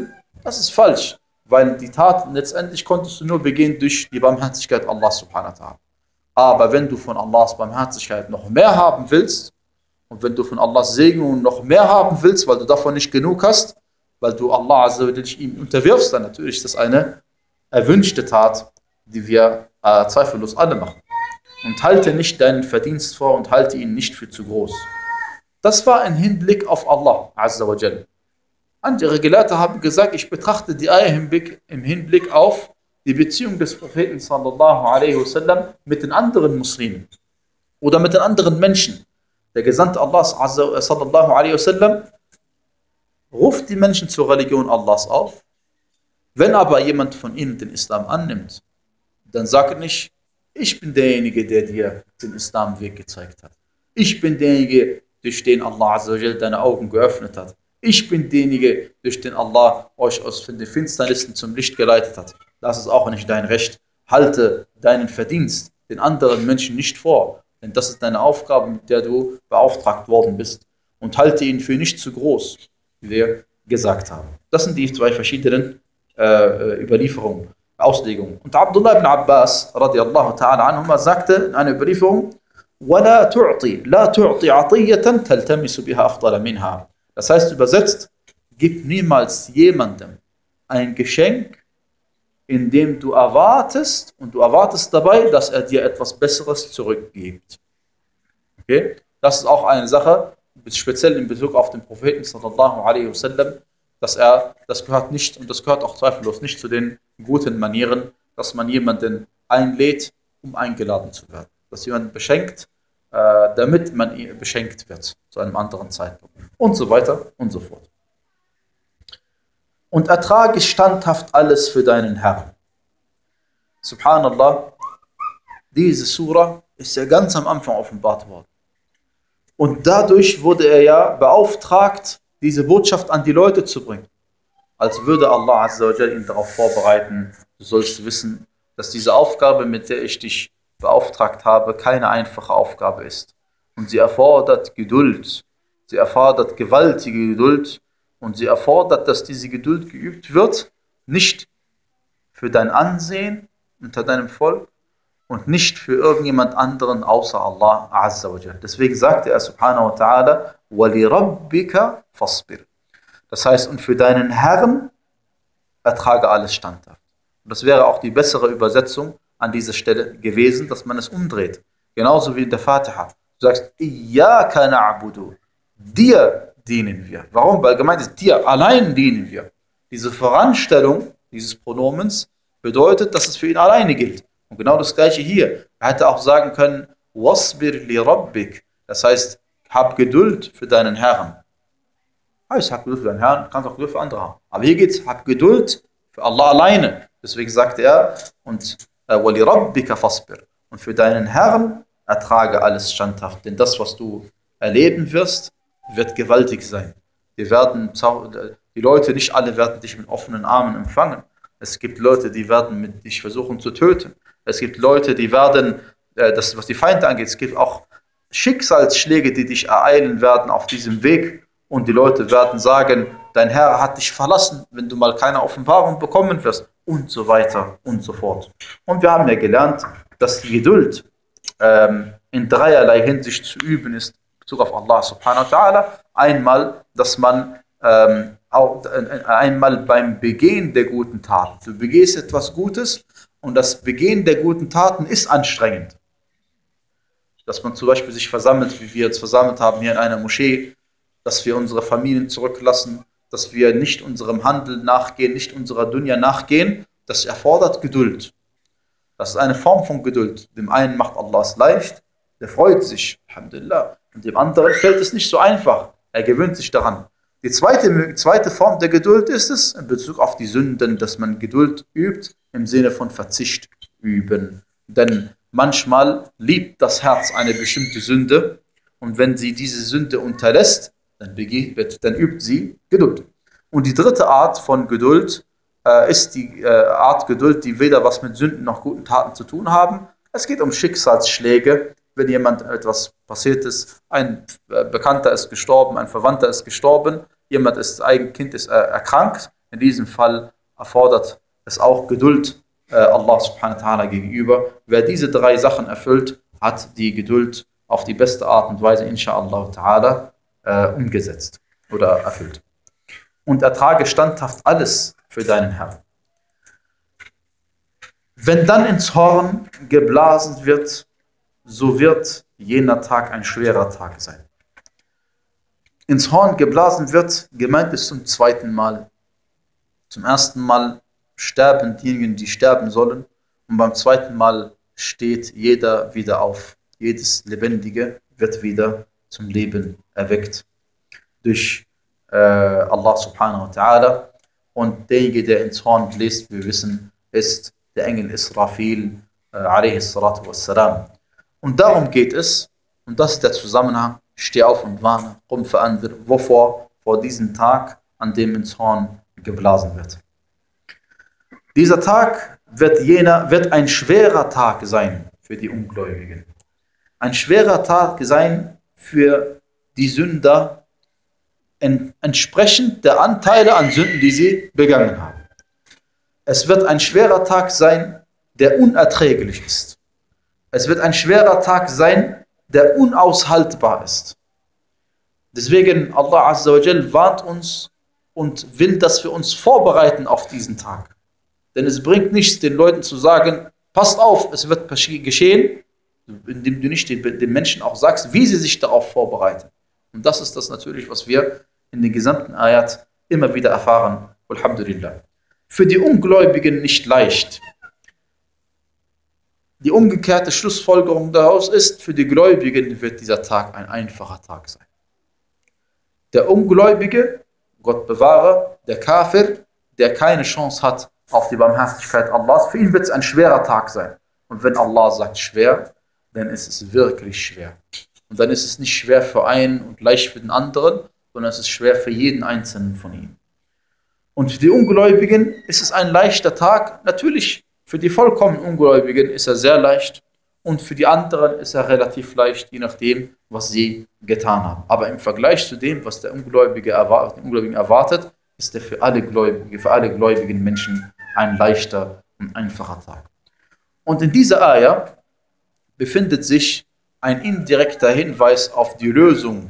Das ist falsch, weil die Tat letztendlich konntest du nur begehen durch die Barmherzigkeit Allah subhanahu wa ta'ala. Aber wenn du von Allahs Barmherzigkeit noch mehr haben willst und wenn du von Allahs Segnung noch mehr haben willst, weil du davon nicht genug hast, weil du Allah azza wa jalla ihm unterwirfst, dann natürlich ist das eine erwünschte Tat, die wir äh, zweifellos alle machen. Und halte nicht deinen Verdienst vor und halte ihn nicht für zu groß. Das war ein Hinblick auf Allah azza wa jalla. Andere Gelehrte haben gesagt, ich betrachte die Eier im Hinblick auf die Beziehung des Propheten sallallahu alaihi wasallam mit den anderen Muslimen oder mit den anderen Menschen. Der Gesandte Allahs sallallahu alaihi wasallam ruft die Menschen zur Religion Allahs auf. Wenn aber jemand von ihnen den Islam annimmt, dann sage nicht, ich bin derjenige, der dir den Islamweg gezeigt hat. Ich bin derjenige, durch den Allah azza wa jalla deine Augen geöffnet hat. Ich bin derjenige, durch den Allah euch aus den Finsternissen zum Licht geleitet hat. Das ist auch nicht dein Recht. Halte deinen Verdienst den anderen Menschen nicht vor, denn das ist deine Aufgabe, mit der du beauftragt worden bist. Und halte ihn für nicht zu groß, wie wir gesagt haben. Das sind die zwei verschiedenen äh, Überlieferungen, Auslegungen. Und Abdullah ibn Abbas radiallahu ta'ala anhuma sagte in einer Überlieferung, وَلَا تُعْطِي لَا تُعْطِي عَطِيَّةً تَلْتَمِسُ بِهَا أَفْضَلَ مِنْهَا. Das heißt übersetzt, gib niemals jemandem ein Geschenk, in dem du erwartest, und du erwartest dabei, dass er dir etwas Besseres zurückgibt. Okay? Das ist auch eine Sache, speziell in Bezug auf den Propheten sallallahu alaihi wasallam, dass er, das gehört nicht, und das gehört auch zweifellos nicht zu den guten Manieren, dass man jemanden einlädt, um eingeladen zu werden. Dass jemand beschenkt, äh, damit man beschenkt wird, zu einem anderen Zeitpunkt. Und so weiter und so fort. Und ertrage standhaft alles für deinen Herrn. Subhanallah, diese Sura ist ja ganz am Anfang offenbart worden. Und dadurch wurde er ja beauftragt, diese Botschaft an die Leute zu bringen. Als würde Allah azza wa jalla ihn darauf vorbereiten, du sollst wissen, dass diese Aufgabe, mit der ich dich beauftragt habe, keine einfache Aufgabe ist. Und sie erfordert Geduld. Sie erfordert gewaltige Geduld. Und sie erfordert, dass diese Geduld geübt wird, nicht für dein Ansehen unter deinem Volk und nicht für irgendjemand anderen außer Allah azza wa jalla. Deswegen sagte er subhanahu wa ta'ala, وَلِرَبِّكَ فَاصْبِرْ. Das heißt, und für deinen Herrn ertrage alles standhaft. Und das wäre auch die bessere Übersetzung an dieser Stelle gewesen, dass man es umdreht. Genauso wie in der Fatiha. Du sagst, Iyyaka na'budu. Dir dienen wir. Warum? Weil gemeint ist, dir allein dienen wir. Diese Voranstellung dieses Pronomens bedeutet, dass es für ihn alleine gilt. Und genau das gleiche hier. Er hätte auch sagen können, Wasbir li rabbik. Das heißt, hab Geduld für deinen Herrn. Heißt, hab Geduld für deinen Herrn, kannst auch Geduld für andere haben. Aber hier geht es, hab Geduld für Allah alleine. Deswegen sagte er, und wali rabbika fasbir. Und für deinen Herrn ertrage alles standhaft. Denn das, was du erleben wirst, wird gewaltig sein. Wir werden, die Leute, nicht alle werden dich mit offenen Armen empfangen. Es gibt Leute, die werden mit dich versuchen zu töten. Es gibt Leute, die werden, das, was die Feinde angeht, es gibt auch Schicksalsschläge, die dich ereilen werden auf diesem Weg. Und die Leute werden sagen, dein Herr hat dich verlassen, wenn du mal keine Offenbarung bekommen wirst. Und so weiter und so fort. Und wir haben ja gelernt, dass die Geduld ähm, in dreierlei Hinsicht zu üben ist, in Bezug auf Allah subhanahu wa ta'ala. Einmal, dass man ähm, auch, äh, einmal beim Begehen der guten Taten. Du begehst etwas Gutes und das Begehen der guten Taten ist anstrengend. Dass man zum Beispiel sich versammelt, wie wir uns versammelt haben hier in einer Moschee, dass wir unsere Familien zurücklassen, dass wir nicht unserem Handel nachgehen, nicht unserer Dunya nachgehen, das erfordert Geduld. Das ist eine Form von Geduld. Dem einen macht Allah es leicht, der freut sich, Alhamdulillah, und dem anderen fällt es nicht so einfach. Er gewöhnt sich daran. Die zweite, zweite Form der Geduld ist es, in Bezug auf die Sünden, dass man Geduld übt, im Sinne von Verzicht üben. Denn manchmal liebt das Herz eine bestimmte Sünde und wenn sie diese Sünde unterlässt, dann, begeht, dann übt sie Geduld. Und die dritte Art von Geduld äh, ist die äh, Art Geduld, die weder was mit Sünden noch guten Taten zu tun haben. Es geht um Schicksalsschläge, wenn jemand etwas passiert ist, ein äh, Bekannter ist gestorben, ein Verwandter ist gestorben, jemand ist, ein Kind ist äh, erkrankt, In diesem Fall erfordert es auch Geduld äh, Allah subhanahu wa ta'ala gegenüber. Wer diese drei Sachen erfüllt, hat die Geduld auf die beste Art und Weise, inshallah ta'ala, äh, umgesetzt oder erfüllt. Und ertrage standhaft alles für deinen Herrn. Wenn dann ins Horn geblasen wird, so wird jener Tag ein schwerer Tag sein. Ins Horn geblasen wird, gemeint ist zum zweiten Mal. Zum ersten Mal sterben diejenigen, die sterben sollen, und beim zweiten Mal steht jeder wieder auf. Jedes Lebendige wird wieder zum Leben erweckt durch äh, Allah subhanahu wa ta'ala. Und derjenige, der ins Horn bläst, wir wissen, ist der Engel Israfil, äh, alaihi salatu wassalam. Und darum geht es, und das ist der Zusammenhang: Steh auf und warne, Qum fa'anzir. Wovor? Vor diesem Tag, an dem ins Horn geblasen wird. Dieser Tag wird, jener, wird ein schwerer Tag sein für die Ungläubigen. Ein schwerer Tag sein für die Sünder, entsprechend der Anteile an Sünden, die sie begangen haben. Es wird ein schwerer Tag sein, der unerträglich ist. Es wird ein schwerer Tag sein, der unaushaltbar ist. Deswegen Allah Azza wa Jal warnt uns und will, dass wir uns vorbereiten auf diesen Tag. Denn es bringt nichts, den Leuten zu sagen, passt auf, es wird geschehen, indem du nicht den Menschen auch sagst, wie sie sich darauf vorbereiten. Und das ist das natürlich, was wir in den gesamten Ayat immer wieder erfahren. Alhamdulillah. Für die Ungläubigen nicht leicht. Die umgekehrte Schlussfolgerung daraus ist, für die Gläubigen wird dieser Tag ein einfacher Tag sein. Der Ungläubige, Gott bewahre, der Kafir, der keine Chance hat auf die Barmherzigkeit Allahs, für ihn wird es ein schwerer Tag sein. Und wenn Allah sagt schwer, dann ist es wirklich schwer. Und dann ist es nicht schwer für einen und leicht für den anderen, sondern es ist schwer für jeden Einzelnen von ihnen. Und für die Ungläubigen ist es ein leichter Tag. Natürlich, für die vollkommen Ungläubigen ist er sehr leicht. Und für die anderen ist er relativ leicht, je nachdem, was sie getan haben. Aber im Vergleich zu dem, was der Ungläubige erwartet, den Ungläubigen erwartet, ist er für alle Gläubige, für alle gläubigen Menschen ein leichter und einfacher Tag. Und in dieser Ayah befindet sich ein indirekter Hinweis auf die Lösung.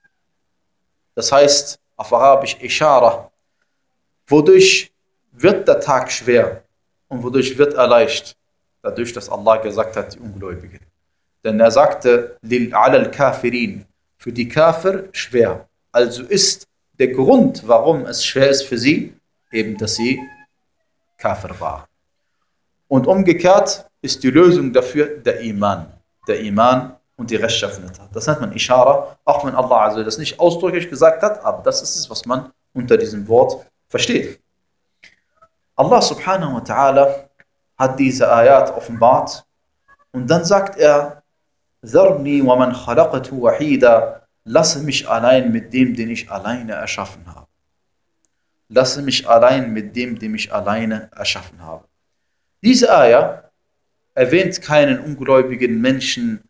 Das heißt auf Arabisch Ishara. Wodurch wird der Tag schwer und wodurch wird er leicht? Dadurch, dass Allah gesagt hat, die Ungläubigen. Denn er sagte, lil alal kafirin, für die Kafir schwer. Also ist der Grund, warum es schwer ist für sie, eben, dass sie Kafir waren. Und umgekehrt ist die Lösung dafür der Iman. Der Iman und die rechtschaffene Tat. Das nennt man Ishara, auch wenn Allah also das nicht ausdrücklich gesagt hat, aber das ist es, was man unter diesem Wort versteht. Allah subhanahu wa ta'ala hat diese Ayat offenbart und dann sagt er, Zarni wa man khalaqatu wahida, lasse mich allein mit dem, den ich alleine erschaffen habe. Lasse mich allein mit dem, den ich alleine erschaffen habe. Diese Ayah erwähnt keinen ungläubigen Menschen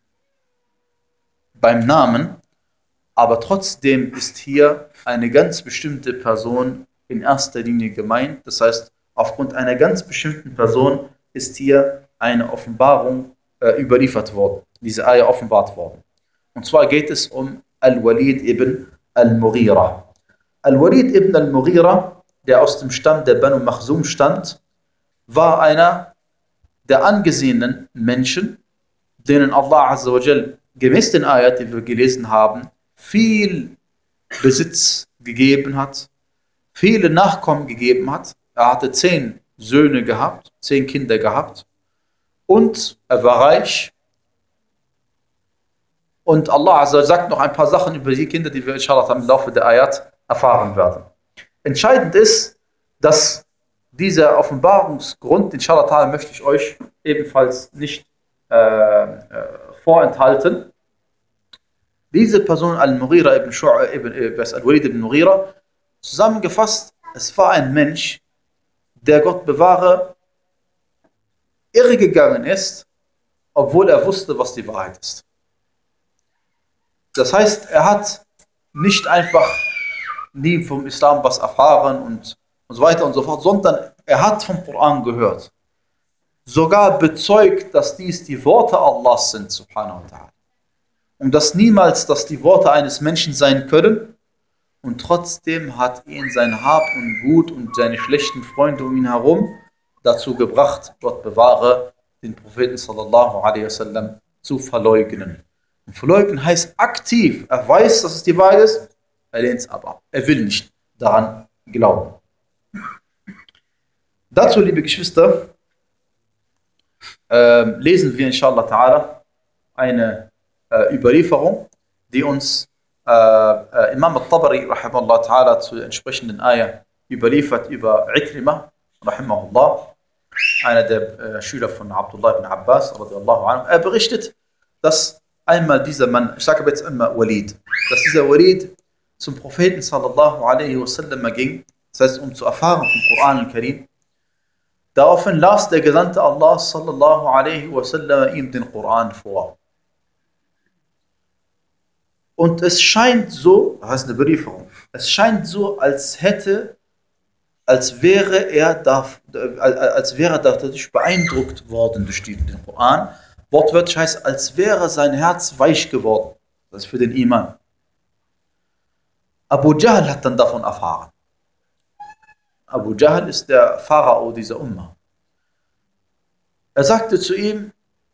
beim Namen, aber trotzdem ist hier eine ganz bestimmte Person in erster Linie gemeint. Das heißt, aufgrund einer ganz bestimmten Person ist hier eine Offenbarung äh, überliefert worden, diese Ayah offenbart worden. Und zwar geht es um Al-Walid ibn al-Mughira. Al-Walid ibn al-Mughira, der aus dem Stamm der Banu Makhzum stammt, war einer der angesehenen Menschen, denen Allah Azza wa Jal gemäß den Ayat, die wir gelesen haben, viel Besitz gegeben hat, viele Nachkommen gegeben hat. Er hatte zehn Söhne gehabt, zehn Kinder gehabt und er war reich. Und Allah Azza sagt noch ein paar Sachen über die Kinder, die wir inshallah im Laufe der Ayat erfahren werden. Entscheidend ist, dass dieser Offenbarungsgrund, inshallah möchte ich euch ebenfalls nicht äh, äh, vorenthalten. Diese Person, Al-Mughira ibn Shu'a, ibn, äh, Al-Walid ibn Mughira, zusammengefasst, es war ein Mensch, der, Gott bewahre, irregegangen ist, obwohl er wusste, was die Wahrheit ist. Das heißt, er hat nicht einfach nie vom Islam was erfahren und und so weiter und so fort, sondern er hat vom Koran gehört. Sogar bezeugt, dass dies die Worte Allahs sind, subhanahu wa ta'ala. Und dass niemals das die Worte eines Menschen sein können. Und trotzdem hat ihn sein Hab und Gut und seine schlechten Freunde um ihn herum dazu gebracht, Gott bewahre, den Propheten sallallahu alaihi wasallam zu verleugnen. Und verleugnen heißt aktiv. Er weiß, dass es die Wahrheit ist, er lehnt es aber ab. Er will nicht daran glauben. Dazu, liebe Geschwister, äh, lesen wir inshallah ta'ala eine äh, Überlieferung, die uns äh, äh, Imam al-Tabari rahimahullah ta'ala zu der entsprechenden Ayah überliefert über Ikrimah rahimahullah, einer der äh, Schüler von Abdullah ibn Abbas radiallahu anhu. Er berichtet, dass einmal dieser Mann, ich sage aber jetzt immer Walid, dass dieser Walid zum Propheten sallallahu alaihi wasallam ging, das heißt, um zu erfahren vom Koran al-Karim. Daraufhin las der Gesandte Allah sallallahu alaihi wasallam ihm den Koran vor. Und es scheint so, das heißt eine Überlieferung, es scheint so, als hätte, als wäre er, da, als wäre er dadurch beeindruckt worden durch den Koran. Wortwörtlich heißt, als wäre sein Herz weich geworden. Das ist für den Iman. Abu Jahl hat dann davon erfahren. Abu Jahl ist der Pharao dieser Ummah. Er sagte zu ihm,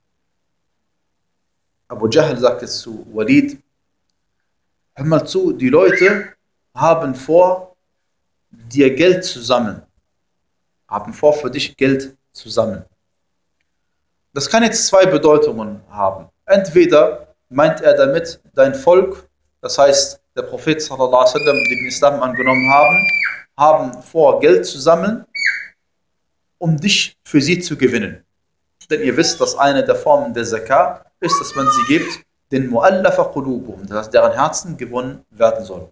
Abu Jahl sagte zu Walid, hör mal zu, die Leute haben vor, dir Geld zu sammeln. Haben vor, für dich Geld zu sammeln. Das kann jetzt zwei Bedeutungen haben. Entweder meint er damit dein Volk, das heißt der Prophet sallallahu alaihi wasallam, die den Islam angenommen haben, haben vor, Geld zu sammeln, um dich für sie zu gewinnen. Denn ihr wisst, dass eine der Formen der Zakah ist, dass man sie gibt, den Mu'allafa Qulubuhum, dass deren Herzen gewonnen werden soll.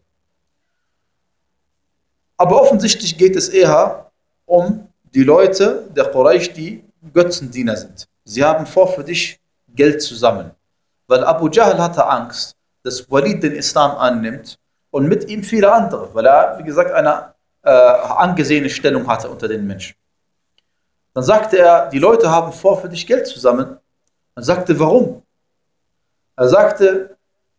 Aber offensichtlich geht es eher um die Leute der Quraysh, die Götzendiener sind. Sie haben vor, für dich Geld zu sammeln. Weil Abu Jahl hatte Angst, dass Walid den Islam annimmt und mit ihm viele andere, weil er, wie gesagt, eine äh, angesehene Stellung hatte unter den Menschen. Dann sagte er, die Leute haben vor, für dich Geld zu sammeln. Er sagte, warum? Er sagte,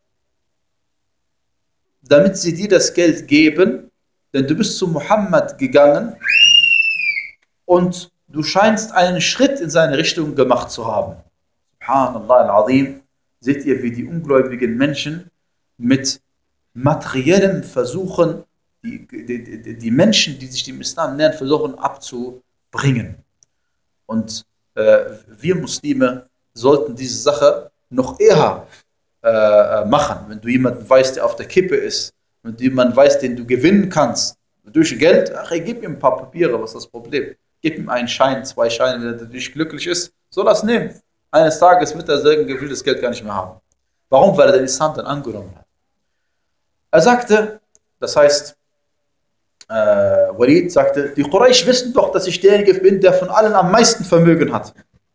damit sie dir das Geld geben, denn du bist zu Muhammad gegangen und du scheinst einen Schritt in seine Richtung gemacht zu haben. Subhanallah al-Azim, seht ihr, wie die ungläubigen Menschen mit materiellem versuchen, die, die, die, die Menschen, die sich dem Islam nähern, versuchen abzubringen. Und äh, wir Muslime sollten diese Sache noch eher äh, machen. Wenn du jemanden weißt, der auf der Kippe ist, wenn du jemanden weißt, den du gewinnen kannst, durch Geld, ach, ey, gib ihm ein paar Papiere, was ist das Problem? Gib ihm einen Schein, zwei Scheine, wenn er dadurch glücklich ist, soll er es nehmen. Eines Tages wird er sagen, er will das Geld gar nicht mehr haben. Warum? Weil er den Islam dann angenommen hat. Er sagte, das heißt, äh, Walid sagte, die Quraysh wissen doch, dass ich derjenige bin, der von allen am meisten Vermögen hat.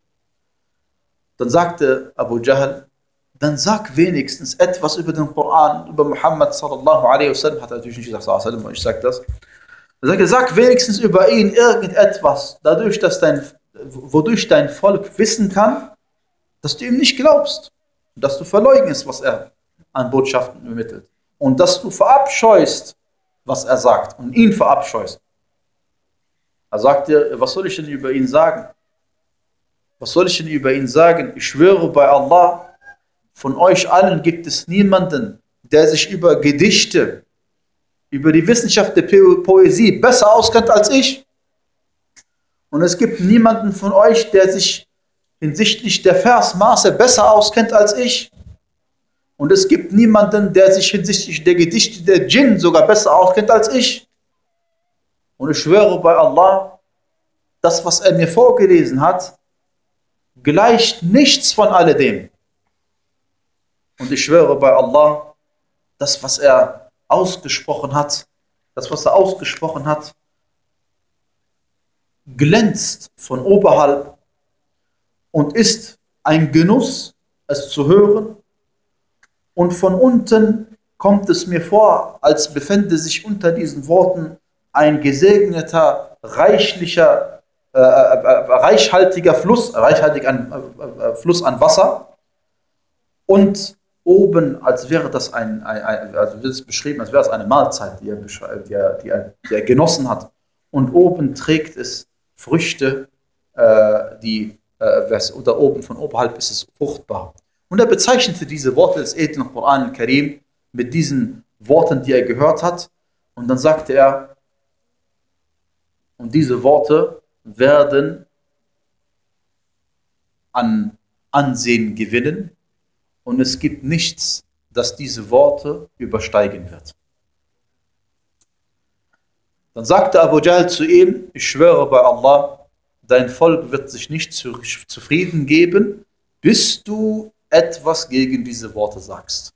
Dann sagte Abu Jahl, dann sag wenigstens etwas über den Koran, über Muhammad sallallahu alaihi wasallam, hat er natürlich nicht gesagt, sallallahu alaihi wasallam, ich sag das. Er sagte, sag wenigstens über ihn irgendetwas, dadurch, dass dein, wodurch dein Volk wissen kann, dass du ihm nicht glaubst, dass du verleugnest, was er an Botschaften übermittelt und dass du verabscheust, was er sagt und ihn verabscheust. Er sagte, was soll ich denn über ihn sagen? Was soll ich denn über ihn sagen? Ich schwöre bei Allah, von euch allen gibt es niemanden, der sich über Gedichte, über die Wissenschaft der Poesie besser auskennt als ich. Und es gibt niemanden von euch, der sich hinsichtlich der Versmaße besser auskennt als ich. Und es gibt niemanden, der sich hinsichtlich der Gedichte der Djinn sogar besser auskennt als ich. Und ich schwöre bei Allah, das, was er mir vorgelesen hat, gleicht nichts von alledem. Und ich schwöre bei Allah, das, was er ausgesprochen hat, das, was er ausgesprochen hat, glänzt von oberhalb und ist ein Genuss, es zu hören. Und von unten kommt es mir vor, als befände sich unter diesen Worten ein gesegneter, reichlicher, äh, äh, äh, reichhaltiger Fluss, reichhaltig an, äh, äh, Fluss an Wasser und oben, als wäre das ein, ein, ein also wird es beschrieben, als wäre es eine Mahlzeit, die er, die er, die er, die er genossen hat. Und oben trägt es Früchte, äh, die, äh, oder oben, von oberhalb ist es fruchtbar. Und er bezeichnete diese Worte des edlen Koran al-Karim mit diesen Worten, die er gehört hat. Und dann sagte er, und diese Worte werden an Ansehen gewinnen und es gibt nichts, das diese Worte übersteigen wird. Dann sagte Abu Jahl zu ihm, ich schwöre bei Allah, dein Volk wird sich nicht zufrieden geben, bis du etwas gegen diese Worte sagst.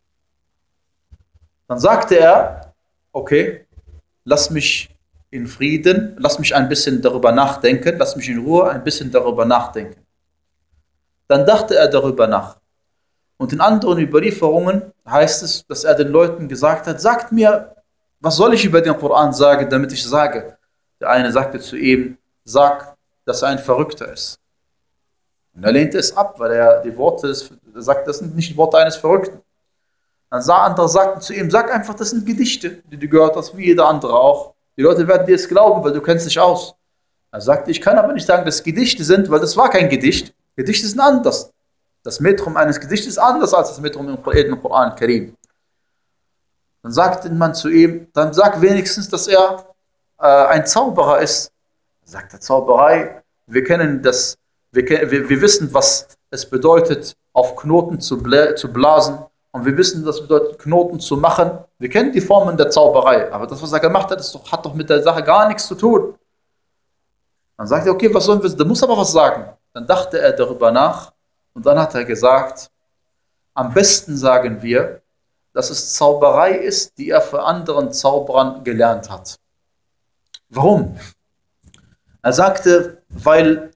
Dann sagte er, okay, lass mich in Frieden, lass mich ein bisschen darüber nachdenken, lass mich in Ruhe ein bisschen darüber nachdenken. Dann dachte er darüber nach. Und in anderen Überlieferungen heißt es, dass er den Leuten gesagt hat, sagt mir, was soll ich über den Koran sagen, damit ich sage? Der eine sagte zu ihm, sag, dass er ein Verrückter ist. Und er lehnte es ab, weil er die Worte, des, er sagt, das sind nicht die Worte eines Verrückten. Dann sah andere sagten zu ihm, sag einfach, das sind Gedichte, die du gehört hast, wie jeder andere auch. Die Leute werden dir es glauben, weil du kennst dich aus. Er sagte, ich kann aber nicht sagen, dass es Gedichte sind, weil das war kein Gedicht. Gedichte sind anders. Das Metrum eines Gedichtes ist anders als das Metrum im Koran al-Karim. Dann sagte man zu ihm, dann sag wenigstens, dass er äh, ein Zauberer ist. Sagt der Zauberei, wir kennen das, wir, wir, wir wissen, was es bedeutet, auf Knoten zu, blä, zu blasen und wir wissen, was es bedeutet, Knoten zu machen. Wir kennen die Formen der Zauberei, aber das, was er gemacht hat, ist doch, hat doch mit der Sache gar nichts zu tun. Dann sagte er, okay, was sollen wir, der muss aber was sagen. Dann dachte er darüber nach und dann hat er gesagt, am besten sagen wir, dass es Zauberei ist, die er für anderen Zauberern gelernt hat. Warum? Er sagte, weil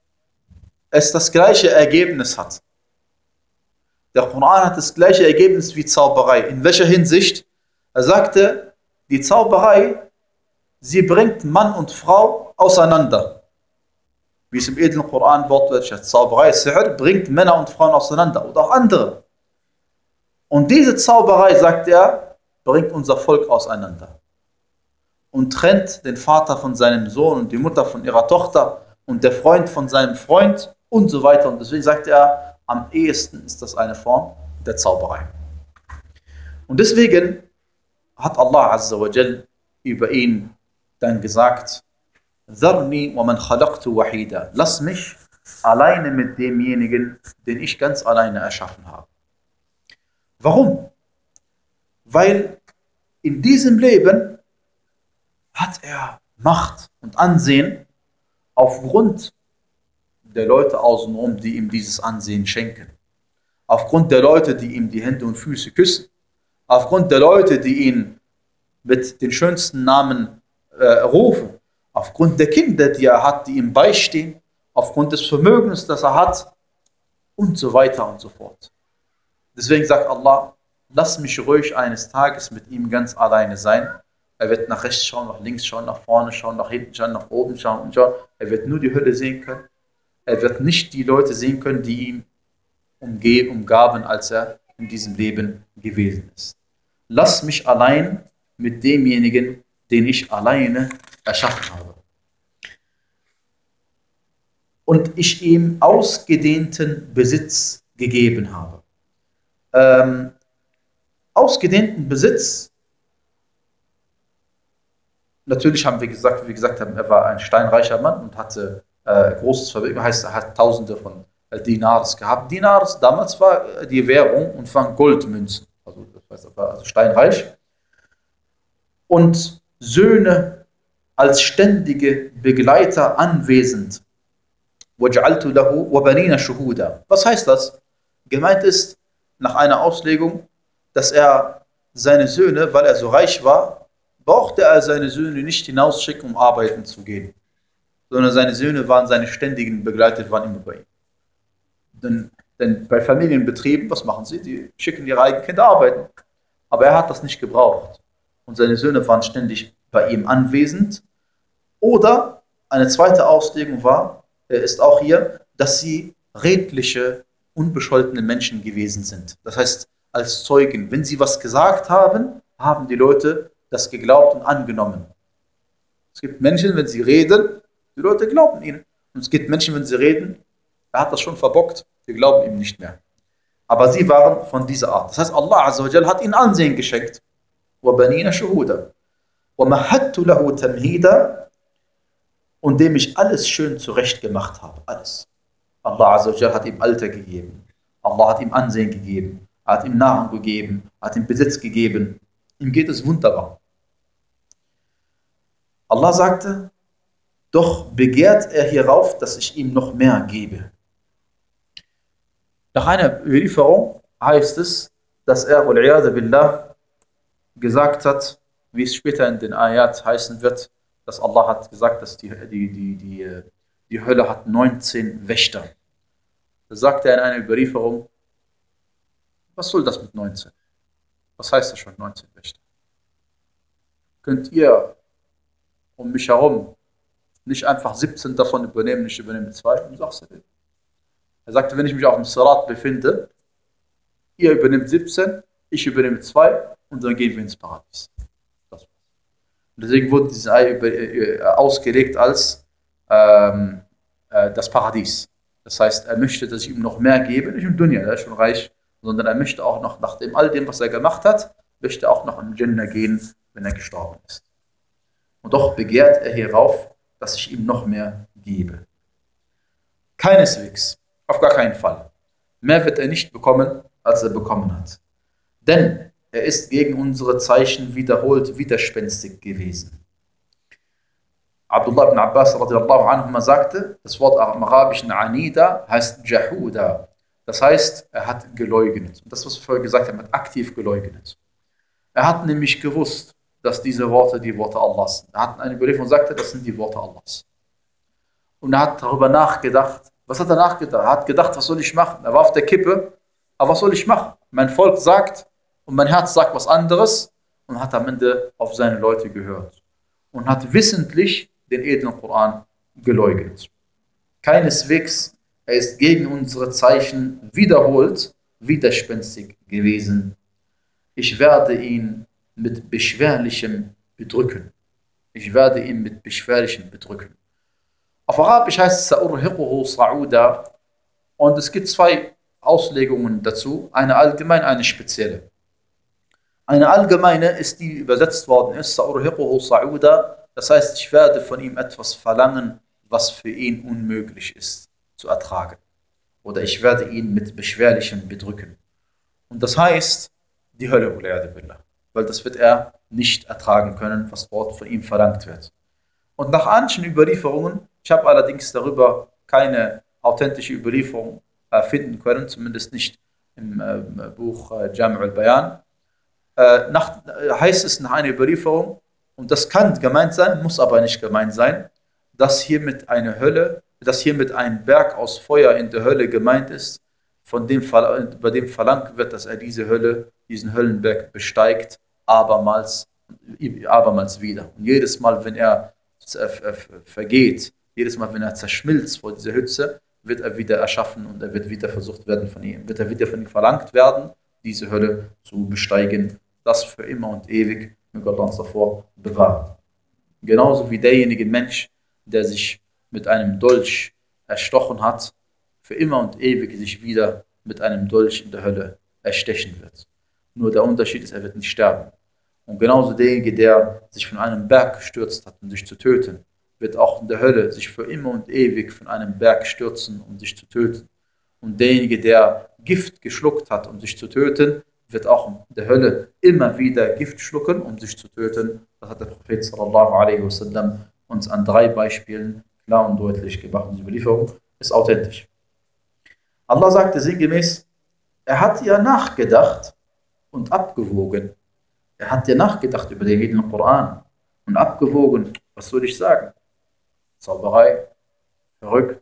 es das gleiche Ergebnis hat. Der Koran hat das gleiche Ergebnis wie Zauberei. In welcher Hinsicht? Er sagte, die Zauberei, sie bringt Mann und Frau auseinander. Wie es im edlen Koran wortwörtlich heißt. Zauberei, Sihr, bringt Männer und Frauen auseinander. Und auch andere. Und diese Zauberei, sagt er, bringt unser Volk auseinander. Und trennt den Vater von seinem Sohn und die Mutter von ihrer Tochter und der Freund von seinem Freund und so weiter. Und deswegen sagt er, am ehesten ist das eine Form der Zauberei. Und deswegen hat Allah Azza wa Jal über ihn dann gesagt, Dharni wa man khalaqtu wahida. Lass mich alleine mit demjenigen, den ich ganz alleine erschaffen habe. Warum? Weil in diesem Leben hat er Macht und Ansehen aufgrund der Leute außenrum, die ihm dieses Ansehen schenken. Aufgrund der Leute, die ihm die Hände und Füße küssen. Aufgrund der Leute, die ihn mit den schönsten Namen äh, rufen. Aufgrund der Kinder, die er hat, die ihm beistehen. Aufgrund des Vermögens, das er hat. Und so weiter und so fort. Deswegen sagt Allah, lass mich ruhig eines Tages mit ihm ganz alleine sein. Er wird nach rechts schauen, nach links schauen, nach vorne schauen, nach hinten schauen, nach oben schauen und schauen. Er wird nur die Hölle sehen können. Er wird nicht die Leute sehen können, die ihn umge- umgaben, als er in diesem Leben gewesen ist. Lass mich allein mit demjenigen, den ich alleine erschaffen habe. Und ich ihm ausgedehnten Besitz gegeben habe. Ähm, ausgedehnten Besitz, natürlich haben wir gesagt, wie wir gesagt haben, er war ein steinreicher Mann und hatte äh, großes Vermögen, heißt, er hat Tausende von äh, Dinars gehabt. Dinars, damals war äh, die Währung und waren Goldmünzen, also, das heißt, er war also steinreich. Und Söhne als ständige Begleiter anwesend. وَجَعَلْتُ لَهُ وَبَنِينَ شُهُودًا. Was heißt das? Gemeint ist, nach einer Auslegung, dass er seine Söhne, weil er so reich war, brauchte er seine Söhne nicht hinausschicken, um arbeiten zu gehen. Sondern seine Söhne waren seine ständigen Begleiter, waren immer bei ihm. Denn, denn bei Familienbetrieben, was machen sie? Die schicken ihre eigenen Kinder arbeiten. Aber er hat das nicht gebraucht. Und seine Söhne waren ständig bei ihm anwesend. Oder eine zweite Auslegung war, äh, ist auch hier, dass sie redliche, unbescholtene Menschen gewesen sind. Das heißt, als Zeugen, wenn sie was gesagt haben, haben die Leute das geglaubt und angenommen. Es gibt Menschen, wenn sie reden, die Leute glauben ihnen. Und es gibt Menschen, wenn sie reden, er hat das schon verbockt, wir glauben ihm nicht mehr. Aber sie waren von dieser Art. Das heißt, Allah Azza wa Jal hat ihnen Ansehen geschenkt. وَبَنِينَ شُهُودًا وَمَهَدْتُ لَهُ تَمْهِيدًا, und dem ich alles schön zurecht gemacht habe. Alles. Allah Azza wa Jal hat ihm Alter gegeben. Allah hat ihm Ansehen gegeben. Er hat ihm Nahrung gegeben. Er hat ihm Besitz gegeben. Ihm geht es wunderbar. Allah sagte, doch begehrt er hierauf, dass ich ihm noch mehr gebe. Nach einer Überlieferung heißt es, dass er, wal-'iyadhu billah, gesagt hat, wie es später in den Ayat heißen wird, dass Allah hat gesagt, dass die, die, die, die, die Hölle hat neunzehn Wächter. Da sagt er in einer Überlieferung, was soll das mit neunzehn? Was heißt das schon, neunzehn Wächter? Könnt ihr um mich herum nicht einfach siebzehn davon übernehmen, ich übernehme zwei? Und sagst du, er sagte, wenn ich mich auf dem Sirat befinde, ihr übernehmt siebzehn, ich übernehme zwei und dann gehen wir ins Paradies. Das Deswegen wurde diese Ei ausgelegt als ähm, äh, das Paradies. Das heißt, er möchte, dass ich ihm noch mehr gebe, nicht im Dunya, er ist schon reich, sondern er möchte auch noch, nach dem, all dem, was er gemacht hat, möchte auch noch in Jannah gehen, wenn er gestorben ist. Und doch begehrt er hierauf, dass ich ihm noch mehr gebe. Keineswegs, auf gar keinen Fall. Mehr wird er nicht bekommen, als er bekommen hat. Denn er ist gegen unsere Zeichen wiederholt widerspenstig gewesen. Abdullah ibn Abbas radiallahu anhu sagte, das Wort im Arabischen Anida heißt Jahuda. Das heißt, er hat geleugnet. Und das, was wir vorher gesagt haben, hat aktiv geleugnet. Er hat nämlich gewusst, dass diese Worte die Worte Allahs sind. Er hat eine Überlieferung und sagte, das sind die Worte Allahs. Und er hat darüber nachgedacht. Was hat er nachgedacht? Er hat gedacht, was soll ich machen? Er war auf der Kippe. Aber was soll ich machen? Mein Volk sagt und mein Herz sagt was anderes, und hat am Ende auf seine Leute gehört. Und hat wissentlich den edlen Koran geleugnet. Keineswegs, er ist gegen unsere Zeichen wiederholt widerspenstig gewesen. Ich werde ihn mit Beschwerlichem bedrücken. Ich werde ihn mit Beschwerlichem bedrücken. Auf Arabisch heißt es Sa'urhiquhu Sa'uda, und es gibt zwei Auslegungen dazu, eine allgemeine, eine spezielle. Eine allgemeine ist, die übersetzt worden ist, Sa'urhiquhu Sa'uda, das heißt, ich werde von ihm etwas verlangen, was für ihn unmöglich ist zu ertragen. Oder ich werde ihn mit Beschwerlichem bedrücken. Und das heißt, die Hölle, weil das wird er nicht ertragen können, was dort von ihm verlangt wird. Und nach anderen Überlieferungen, ich habe allerdings darüber keine authentische Überlieferung äh, finden können, zumindest nicht im äh, Buch äh, Jami' al-Bayan, äh, nach, äh, heißt es nach einer Überlieferung, und das kann gemeint sein, muss aber nicht gemeint sein, dass hiermit eine Hölle, dass hiermit ein Berg aus Feuer in der Hölle gemeint ist, von dem, bei dem verlangt wird, dass er diese Hölle, diesen Höllenberg besteigt, abermals, abermals wieder. Und jedes Mal, wenn er vergeht, jedes Mal, wenn er zerschmilzt vor dieser Hitze, wird er wieder erschaffen und er wird wieder versucht werden von ihm, wird er wieder von ihm verlangt werden, diese Hölle zu besteigen, das für immer und ewig, mit Gott uns davor bewahrt. Genauso wie derjenige Mensch, der sich mit einem Dolch erstochen hat, für immer und ewig sich wieder mit einem Dolch in der Hölle erstechen wird. Nur der Unterschied ist, er wird nicht sterben. Und genauso derjenige, der sich von einem Berg gestürzt hat, um sich zu töten, wird auch in der Hölle sich für immer und ewig von einem Berg stürzen, um sich zu töten. Und derjenige, der Gift geschluckt hat, um sich zu töten, wird auch in der Hölle immer wieder Gift schlucken, um sich zu töten. Das hat der Prophet sallallahu alaihi wasallam uns an drei Beispielen klar und deutlich gemacht. Die Überlieferung ist authentisch. Allah sagte sinngemäß, er hat ja nachgedacht und abgewogen. Er hat ja nachgedacht über den Heiligen Koran und abgewogen, was soll ich sagen? Zauberei, verrückt,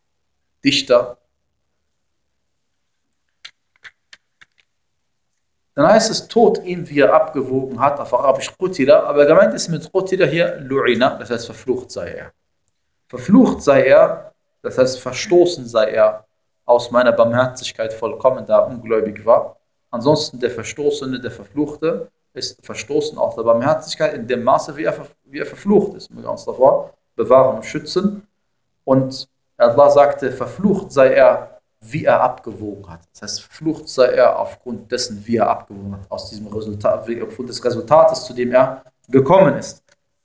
Dichter. Dann heißt es, tot ihn, wie er abgewogen hat, auf Arabisch Qutila, aber gemeint ist mit Qutila hier Lu'ina, das heißt verflucht sei er. Verflucht sei er, das heißt verstoßen sei er aus meiner Barmherzigkeit vollkommen, da er ungläubig war. Ansonsten der Verstoßene, der Verfluchte, ist verstoßen aus der Barmherzigkeit in dem Maße, wie er, wie er verflucht ist. Wir uns davor bewahren und schützen. Und Allah sagte, verflucht sei er, wie er abgewogen hat. Das heißt, verflucht sei er aufgrund dessen, wie er abgewogen hat, aus diesem Resultat, aufgrund des Resultates, zu dem er gekommen ist.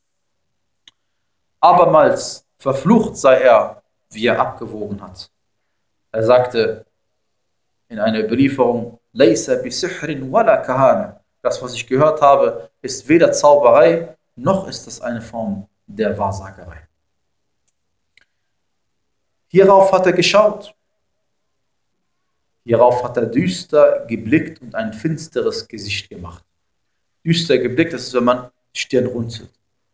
Abermals verflucht sei er, wie er abgewogen hat. Er sagte in einer Überlieferung, Laysa bi sihrin wala kahana. Das, was ich gehört habe, ist weder Zauberei, noch ist es eine Form der Wahrsagerei. Hierauf hat er geschaut. Hierauf hat er düster geblickt und ein finsteres Gesicht gemacht. Düster geblickt, das ist, wenn man die Stirn runzelt.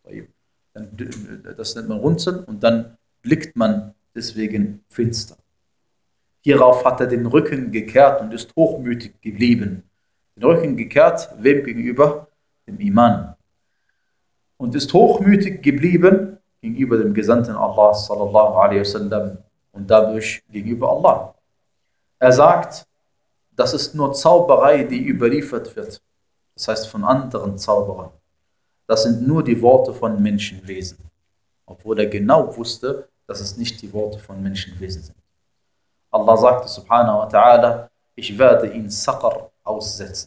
Das nennt man runzeln und dann blickt man deswegen finster. Hierauf hat er den Rücken gekehrt und ist hochmütig geblieben. Den Rücken gekehrt, wem gegenüber? Dem Iman. Und ist hochmütig geblieben gegenüber dem Gesandten Allah sallallahu alaihi wasallam und dadurch gegenüber Allah. Er sagt, das ist nur Zauberei, die überliefert wird. Das heißt von anderen Zauberern. Das sind nur die Worte von Menschenwesen. Obwohl er genau wusste, dass es nicht die Worte von Menschenwesen sind. Allah sagte subhanahu wa ta'ala, ich werde ihn Saqar aussetzen.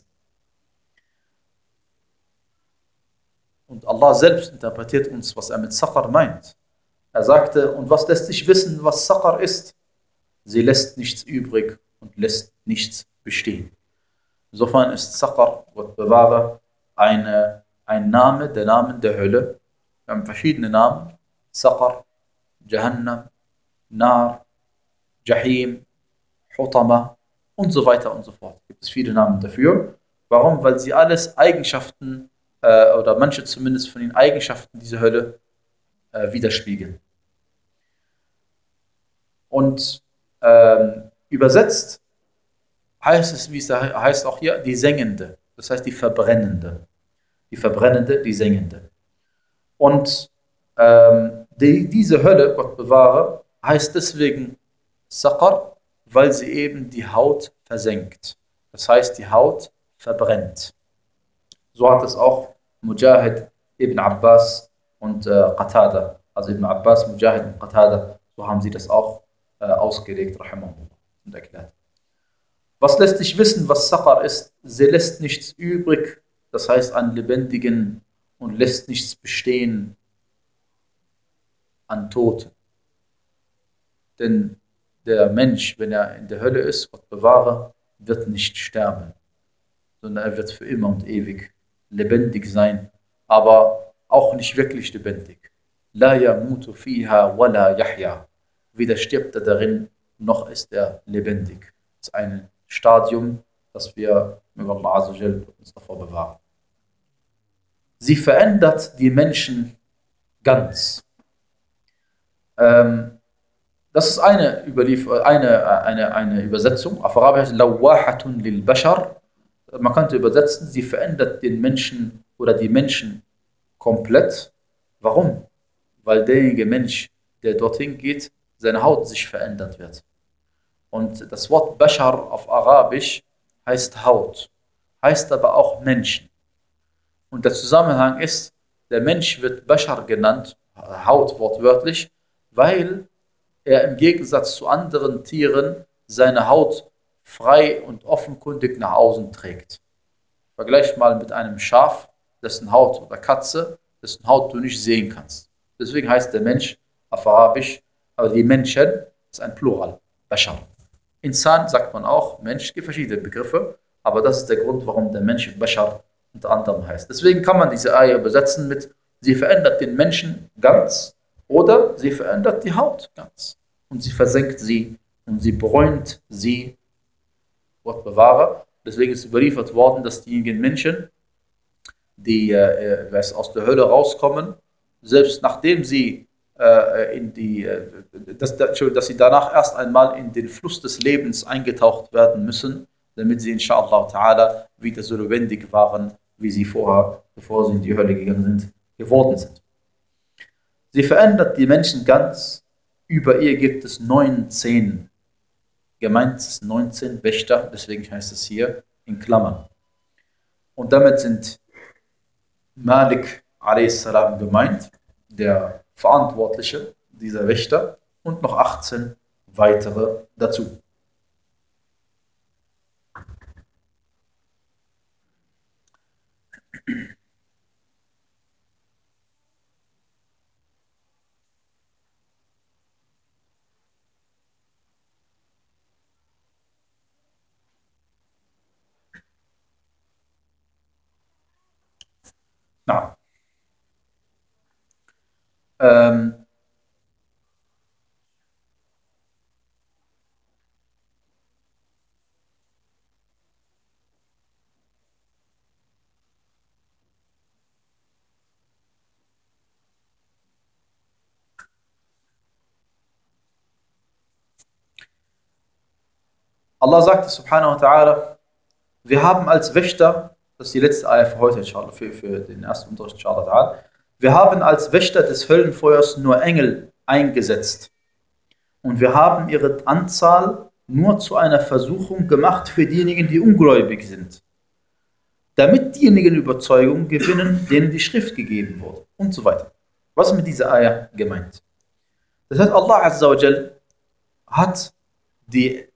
Und Allah selbst interpretiert uns, was er mit Saqar meint. Er sagte, und was lässt sich wissen, was Saqar ist? Sie lässt nichts übrig und lässt nichts bestehen. Insofern ist Saqar, Gott bewahre, eine, ein Name, der Namen der Hölle. Wir haben verschiedene Namen. Saqar, Jahannam, Nar, Jahim, Hutama und so weiter und so fort. Gibt es viele Namen dafür. Warum? Weil sie alles Eigenschaften äh, oder manche zumindest von den Eigenschaften dieser Hölle äh, widerspiegeln. Und ähm, übersetzt heißt es, wie es da heißt auch hier, die Sengende. Das heißt die Verbrennende. Die Verbrennende, die Sengende. Und ähm, die, diese Hölle, Gott bewahre, heißt deswegen Saqar, weil sie eben die Haut versenkt. Das heißt, die Haut verbrennt. So hat es auch Mujahid ibn Abbas und äh, Qatada, also Ibn Abbas, Mujahid und Qatada, so haben sie das auch äh, ausgelegt, rahimahullah, und erklärt. Was lässt sich wissen, was Saqar ist? Sie lässt nichts übrig, das heißt an Lebendigen, und lässt nichts bestehen an Toten. Denn der Mensch, wenn er in der Hölle ist, Gott bewahre, wird nicht sterben, sondern er wird für immer und ewig lebendig sein, aber auch nicht wirklich lebendig. La yamutu fiha wala yahya. Weder stirbt er darin, noch ist er lebendig. Das ist ein Stadium, das wir mit Allah Azza wa Jal uns davor bewahren. Sie verändert die Menschen ganz. Ähm, Das ist eine, Überlief eine, eine, eine Übersetzung. Auf Arabisch Lawahatun lil Bashar. Man könnte übersetzen, sie verändert den Menschen oder die Menschen komplett. Warum? Weil derjenige Mensch, der dorthin geht, seine Haut sich verändert wird. Und das Wort Bashar auf Arabisch heißt Haut, heißt aber auch Menschen. Und der Zusammenhang ist, der Mensch wird Bashar genannt, Haut wortwörtlich, weil er im Gegensatz zu anderen Tieren seine Haut frei und offenkundig nach außen trägt. Vergleich mal mit einem Schaf, dessen Haut, oder Katze, dessen Haut du nicht sehen kannst. Deswegen heißt der Mensch auf Arabisch, aber die Menschen ist ein Plural, Bashar. Insan sagt man auch, Mensch, es gibt verschiedene Begriffe, aber das ist der Grund, warum der Mensch Bashar unter anderem heißt. Deswegen kann man diese Ayah übersetzen mit, sie verändert den Menschen ganz, oder sie verändert die Haut ganz. Und sie versenkt sie und sie bräunt sie. Gott bewahre. Deswegen ist überliefert worden, dass diejenigen Menschen, die äh, aus der Hölle rauskommen, selbst nachdem sie äh, in die, äh, dass, dass sie danach erst einmal in den Fluss des Lebens eingetaucht werden müssen, damit sie inshallah ta'ala wieder so lebendig waren, wie sie vorher, bevor sie in die Hölle gegangen sind, geworden sind. Sie verändert die Menschen ganz. Über ihr gibt es neunzehn, gemeint ist neunzehn Wächter, deswegen heißt es hier in Klammern. Und damit sind Malik a s. gemeint, der Verantwortliche dieser Wächter, und noch achtzehn weitere dazu. Na, ähm, Allah sagte subhanahu wa ta'ala, wir haben als Wächter, das ist die letzte Eier für heute, inshallah, für, für den ersten Unterricht, inshallah ta'ala, wir haben als Wächter des Höllenfeuers nur Engel eingesetzt. Und wir haben ihre Anzahl nur zu einer Versuchung gemacht für diejenigen, die ungläubig sind. Damit diejenigen Überzeugung gewinnen, denen die Schrift gegeben wurde. Und so weiter. Was ist mit dieser Eier gemeint? Das heißt, Allah Azza wa Jal hat die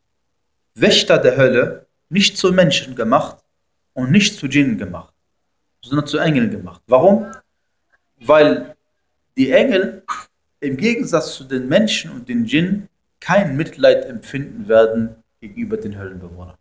Wächter der Hölle nicht zu Menschen gemacht und nicht zu Djinnen gemacht, sondern zu Engeln gemacht. Warum? Weil die Engel im Gegensatz zu den Menschen und den Djinnen kein Mitleid empfinden werden gegenüber den Höllenbewohnern.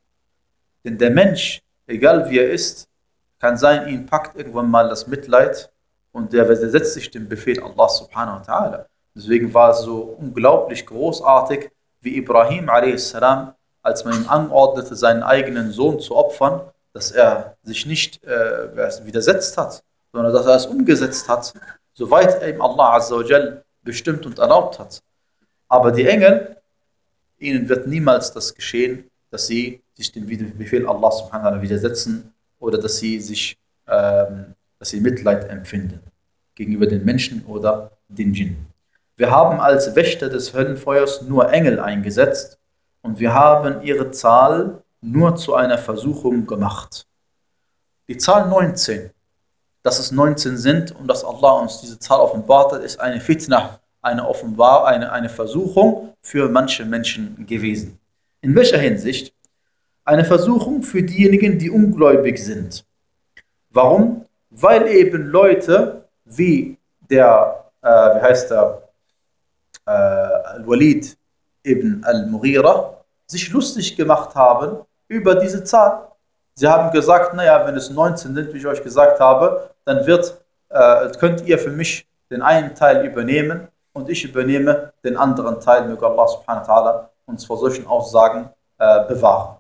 Denn der Mensch, egal wie er ist, kann sein, ihn packt irgendwann mal das Mitleid und der setzt sich dem Befehl Allah subhanahu wa ta'ala. Deswegen war es so unglaublich großartig, wie Ibrahim a s, als man ihm anordnete, seinen eigenen Sohn zu opfern, dass er sich nicht äh, widersetzt hat, sondern dass er es umgesetzt hat, soweit ihm Allah Azza wa Jal bestimmt und erlaubt hat. Aber die Engel, ihnen wird niemals das geschehen, dass sie sich dem Befehl Allah subhanahu wa ta'ala widersetzen oder dass sie sich, ähm, dass sie Mitleid empfinden gegenüber den Menschen oder den Djinn. Wir haben als Wächter des Höllenfeuers nur Engel eingesetzt und wir haben ihre Zahl nur zu einer Versuchung gemacht. Die Zahl neunzehn, dass es neunzehn sind und dass Allah uns diese Zahl offenbart hat, ist eine Fitna, eine Offenbar, eine, eine Versuchung für manche Menschen gewesen. In welcher Hinsicht? Eine Versuchung für diejenigen, die ungläubig sind. Warum? Weil eben Leute wie der, äh, wie heißt der, äh, Al-Walid ibn al-Mughira sich lustig gemacht haben über diese Zahl. Sie haben gesagt, naja, wenn es neunzehn sind, wie ich euch gesagt habe, dann wird, äh, könnt ihr für mich den einen Teil übernehmen und ich übernehme den anderen Teil. Möge Allah subhanahu wa ta'ala uns vor solchen Aussagen äh, bewahren.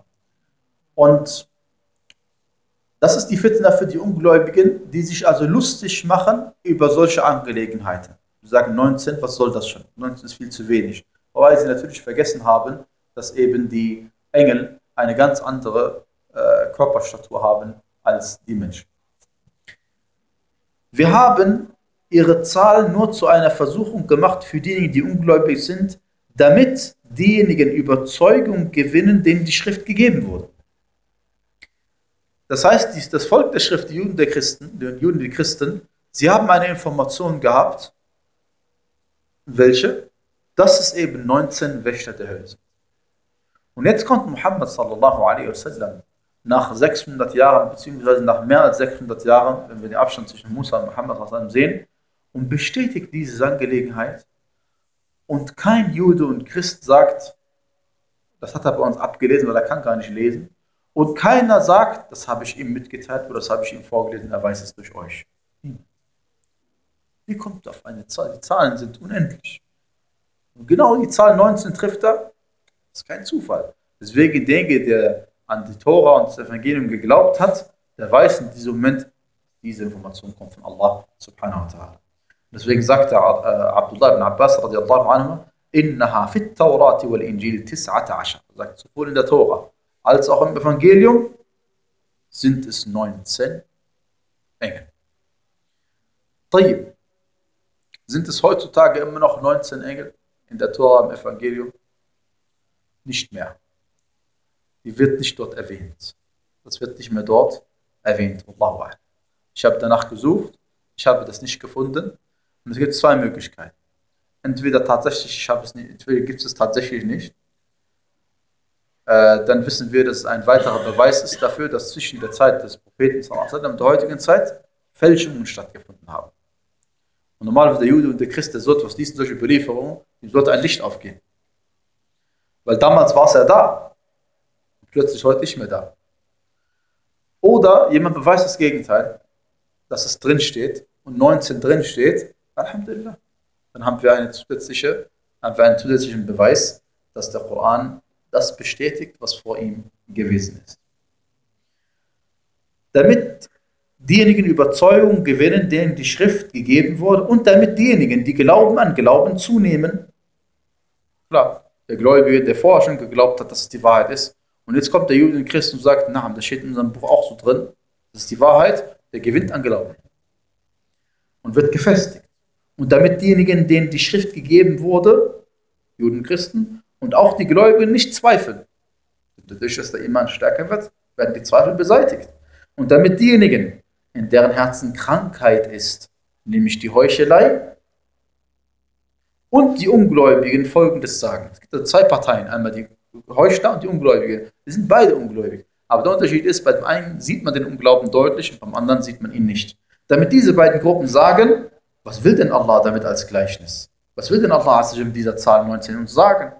Und das ist die Fitna für die Ungläubigen, die sich also lustig machen über solche Angelegenheiten. Sie sagen neunzehn, was soll das schon? neunzehn ist viel zu wenig. Weil sie natürlich vergessen haben, dass eben die Engel eine ganz andere äh, Körperstatur haben als die Menschen. Wir haben ihre Zahl nur zu einer Versuchung gemacht für diejenigen, die ungläubig sind, damit diejenigen Überzeugung gewinnen, denen die Schrift gegeben wurde. Das heißt, das Volk der Schrift, die Juden, der Christen, die Juden, die Christen, sie haben eine Information gehabt, welche? Dass es eben neunzehn Wächter der Hölle sind. Und jetzt kommt Muhammad sallallahu alaihi wasallam nach sechshundert Jahren, beziehungsweise nach mehr als sechshundert Jahren, wenn wir den Abstand zwischen Musa und Muhammad sehen, und bestätigt diese Angelegenheit. Und kein Jude und Christ sagt, das hat er bei uns abgelesen, weil er kann gar nicht lesen. Und keiner sagt, das habe ich ihm mitgeteilt oder das habe ich ihm vorgelesen, er weiß es durch euch. Wie kommt auf eine Zahl? Die Zahlen sind unendlich. Und genau die Zahl neunzehn trifft er, das ist kein Zufall. Deswegen denke, der an die Tora und das Evangelium geglaubt hat, der weiß in diesem Moment, diese Information kommt von Allah subhanahu wa ta'ala. Deswegen sagt der, äh, Abdullah ibn Abbas radiallahu anhu, innaha fit Taurati wal Injil tis'ata ashar. Sagt sowohl in der Tora als auch im Evangelium sind es neunzehn Engel. Tayyib. Sind es heutzutage immer noch neunzehn Engel in der Tora, im Evangelium? Nicht mehr. Die wird nicht dort erwähnt. Das wird nicht mehr dort erwähnt. Allahu A'lam. Ich habe danach gesucht, ich habe das nicht gefunden. Und es gibt zwei Möglichkeiten. Entweder tatsächlich, ich habe es nicht, entweder gibt es es tatsächlich nicht. Äh, dann wissen wir, dass es ein weiterer Beweis ist dafür, dass zwischen der Zeit des Propheten und der heutigen Zeit Fälschungen stattgefunden haben. Und normalerweise der Jude und der Christ, der sollte, was liest solche Überlieferungen, ihm sollte ein Licht aufgehen. Weil damals war es ja da. Und plötzlich heute nicht mehr da. Oder jemand beweist das Gegenteil, dass es drin steht und neunzehn drin steht. Alhamdulillah. Dann haben wir, eine zusätzliche, haben wir einen zusätzlichen Beweis, dass der Koran das bestätigt, was vor ihm gewesen ist. Damit diejenigen Überzeugung gewinnen, denen die Schrift gegeben wurde, und damit diejenigen, die Glauben an Glauben zunehmen. Klar, der Gläubige, der vorher schon geglaubt hat, dass es die Wahrheit ist, und jetzt kommt der Jude und Christ und sagt, na, das steht in unserem Buch auch so drin, das ist die Wahrheit, der gewinnt an Glauben und wird gefestigt. Und damit diejenigen, denen die Schrift gegeben wurde, Juden, Christen, und auch die Gläubigen nicht zweifeln. Dadurch, dass der Iman stärker wird, werden die Zweifel beseitigt. Und damit diejenigen, in deren Herzen Krankheit ist, nämlich die Heuchelei, und die Ungläubigen Folgendes sagen. Es gibt also zwei Parteien, einmal die Heuchler und die Ungläubigen. Die sind beide ungläubig. Aber der Unterschied ist, bei dem einen sieht man den Unglauben deutlich und beim anderen sieht man ihn nicht. Damit diese beiden Gruppen sagen, was will denn Allah damit als Gleichnis? Was will denn Allah mit dieser Zahl neunzehn uns sagen?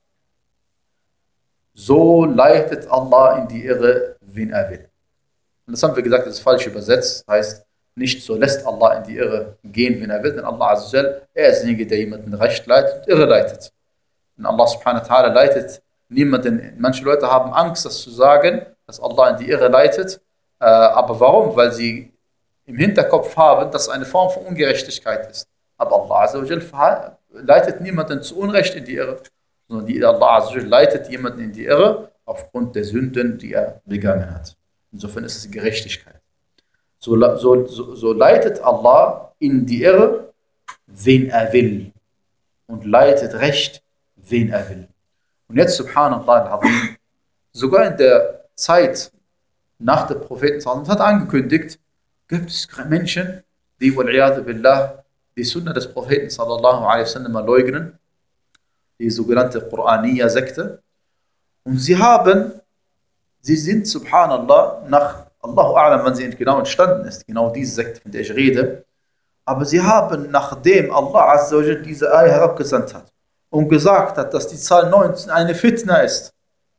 So leitet Allah in die Irre, wen er will. Und das haben wir gesagt, das ist falsch übersetzt. Das heißt, nicht so lässt Allah in die Irre gehen, wen er will, denn Allah Azzawajal, er ist derjenige, der jemanden recht leitet und irre leitet. Und Allah subhanahu wa ta'ala leitet niemanden. Manche Leute haben Angst, das zu sagen, dass Allah in die Irre leitet. Äh, aber warum? Weil sie im Hinterkopf haben, dass es eine Form von Ungerechtigkeit ist. Aber Allah Azzawajal leitet niemanden zu Unrecht in die Irre, sondern die, Allah Azzawajal leitet jemanden in die Irre aufgrund der Sünden, die er begangen hat. Insofern ist es Gerechtigkeit. So, so, so, so leitet Allah in die Irre, wen er will, und leitet recht, wen er will. Und jetzt, subhanallah al-azim, sogar in der Zeit nach der Propheten hat angekündigt, gibt es Menschen, die, wal-iyadu billah, die Sunna des Propheten sallallahu alaihi wasallam leugnen, die sogenannte Qur'aniyya-Sekte, und sie haben, sie sind, subhanallah, nach Allahu A'lam, wann sie genau entstanden ist, genau diese Sekte, von der ich rede, aber sie haben, nachdem Allah Azza wa Jalla diese Ayah herabgesandt hat und gesagt hat, dass die Zahl neunzehn eine Fitna ist,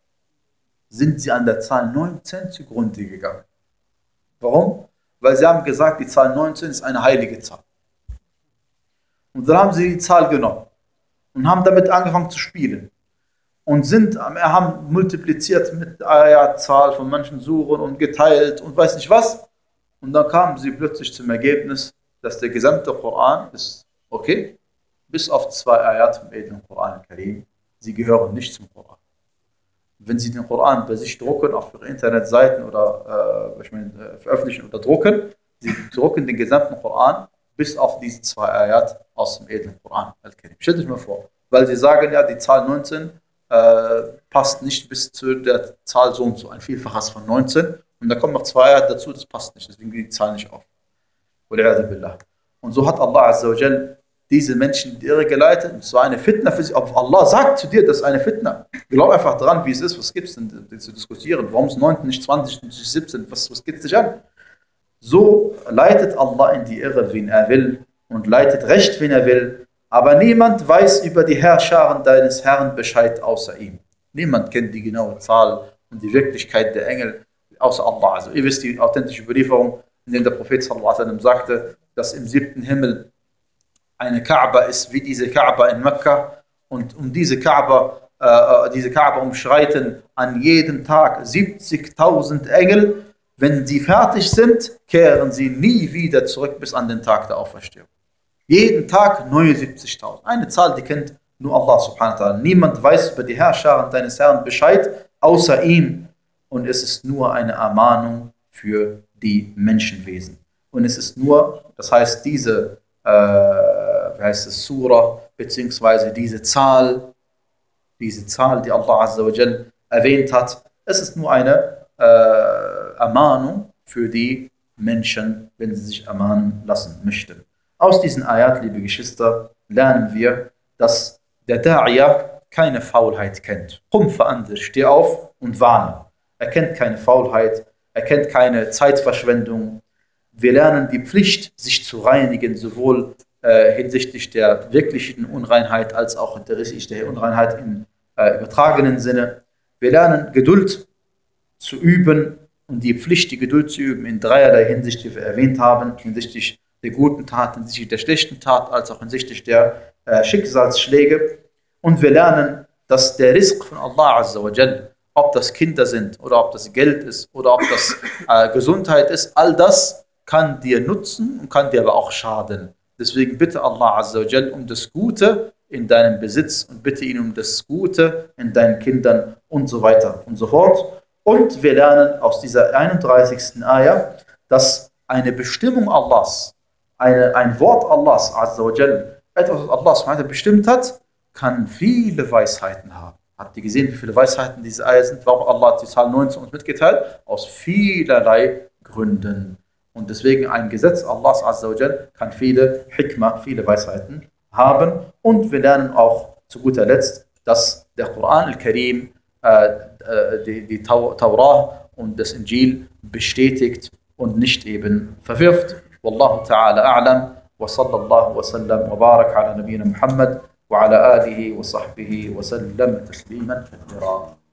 sind sie an der Zahl neunzehn zugrunde gegangen. Warum? Weil sie haben gesagt, die Zahl neunzehn ist eine heilige Zahl. Und dann haben sie die Zahl genommen und haben damit angefangen zu spielen. Und sind, haben multipliziert mit der Zahl von manchen Suren und geteilt und weiß nicht was. Und dann kamen sie plötzlich zum Ergebnis, dass der gesamte Koran ist okay, bis auf zwei Ayat im edlen Koran Karim. Sie gehören nicht zum Koran. Wenn sie den Koran bei sich drucken, auf ihre Internetseiten oder äh, ich meine, äh, veröffentlichen oder drucken, sie drucken den gesamten Koran bis auf diese zwei Ayat aus dem edlen Koran Al-Karim. Stellt euch mal vor, weil sie sagen, ja, die Zahl neunzehn äh, passt nicht bis zu der Zahl so und so, ein Vielfaches von neunzehn. Und da kommen noch zwei Ayat dazu, das passt nicht, deswegen geht die Zahl nicht auf. Und so hat Allah Azza wa Jal diese Menschen in die Irre geleitet. Und es war eine Fitna für sie. Aber Allah sagt zu dir, das ist eine Fitna. Glaub einfach dran, wie es ist. Was gibt es denn zu diskutieren? Warum ist neunzehn, nicht zwanzig, nicht siebzehn? Was, was geht es dich an? So leitet Allah in die Irre, wen er will. Und leitet recht, wen er will. Aber niemand weiß über die Herrscharen deines Herrn Bescheid außer ihm. Niemand kennt die genaue Zahl und die Wirklichkeit der Engel außer Allah. Also ihr wisst die authentische Überlieferung, in der der Prophet sallallahu alaihi wasallam sagte, dass im siebten Himmel eine Kaaba ist, wie diese Kaaba in Mekka, und um diese Kaaba, äh, diese Kaaba umschreiten an jedem Tag siebzigtausend Engel. Wenn sie fertig sind, kehren sie nie wieder zurück bis an den Tag der Auferstehung. Jeden Tag neue siebzigtausend. Eine Zahl, die kennt nur Allah subhanahu wa ta'ala. Niemand weiß über die Herrscharen deines Herrn Bescheid, außer ihm. und es ist nur eine Ermahnung für die Menschenwesen. Und es ist nur, das heißt, diese äh, wie heißt es, Surah, beziehungsweise diese Zahl, diese Zahl, die Allah Azza wa Jal erwähnt hat, es ist nur eine äh, Ermahnung für die Menschen, wenn sie sich ermahnen lassen möchten. Aus diesen Ayat, liebe Geschwister, lernen wir, dass der Da'iyah keine Faulheit kennt. Qum fa'andir, steh auf und warne. Er kennt keine Faulheit, er kennt keine Zeitverschwendung. Wir lernen die Pflicht, sich zu reinigen, sowohl äh, hinsichtlich der wirklichen Unreinheit als auch hinsichtlich der Unreinheit im äh, übertragenen Sinne. Wir lernen Geduld zu üben und die Pflicht, die Geduld zu üben, in dreierlei Hinsicht, die wir erwähnt haben, hinsichtlich der guten Tat, hinsichtlich der schlechten Tat, als auch hinsichtlich der äh, Schicksalsschläge. Und wir lernen, dass der Rizq von Allah Azza wa Jal, ob das Kinder sind oder ob das Geld ist oder ob das äh, Gesundheit ist, all das kann dir nutzen und kann dir aber auch schaden. Deswegen bitte Allah Azza wa Jal um das Gute in deinem Besitz und bitte ihn um das Gute in deinen Kindern und so weiter und so fort. Und wir lernen aus dieser einunddreißigsten Ayah, dass eine Bestimmung Allahs, eine, ein Wort Allahs, Azza wa Jal, etwas, was Allah bestimmt hat, kann viele Weisheiten haben. Habt ihr gesehen, wie viele Weisheiten diese Ayah sind? Warum Allah die Zahl neunzehn uns mitgeteilt? Aus vielerlei Gründen. Und deswegen ein Gesetz Allahs Azza wa Jal kann viele Hikmah, viele Weisheiten haben. Und wir lernen auch zu guter Letzt, dass der Koran al-Karim äh, äh, die, die Taurah und das Injil bestätigt und nicht eben verwirft. Wallahu ta'ala a'lam wa sallallahu wa sallam wa barak ala nabiyina Muhammad wa ala alihi wa sahbihi wa sallam tasliman kathira.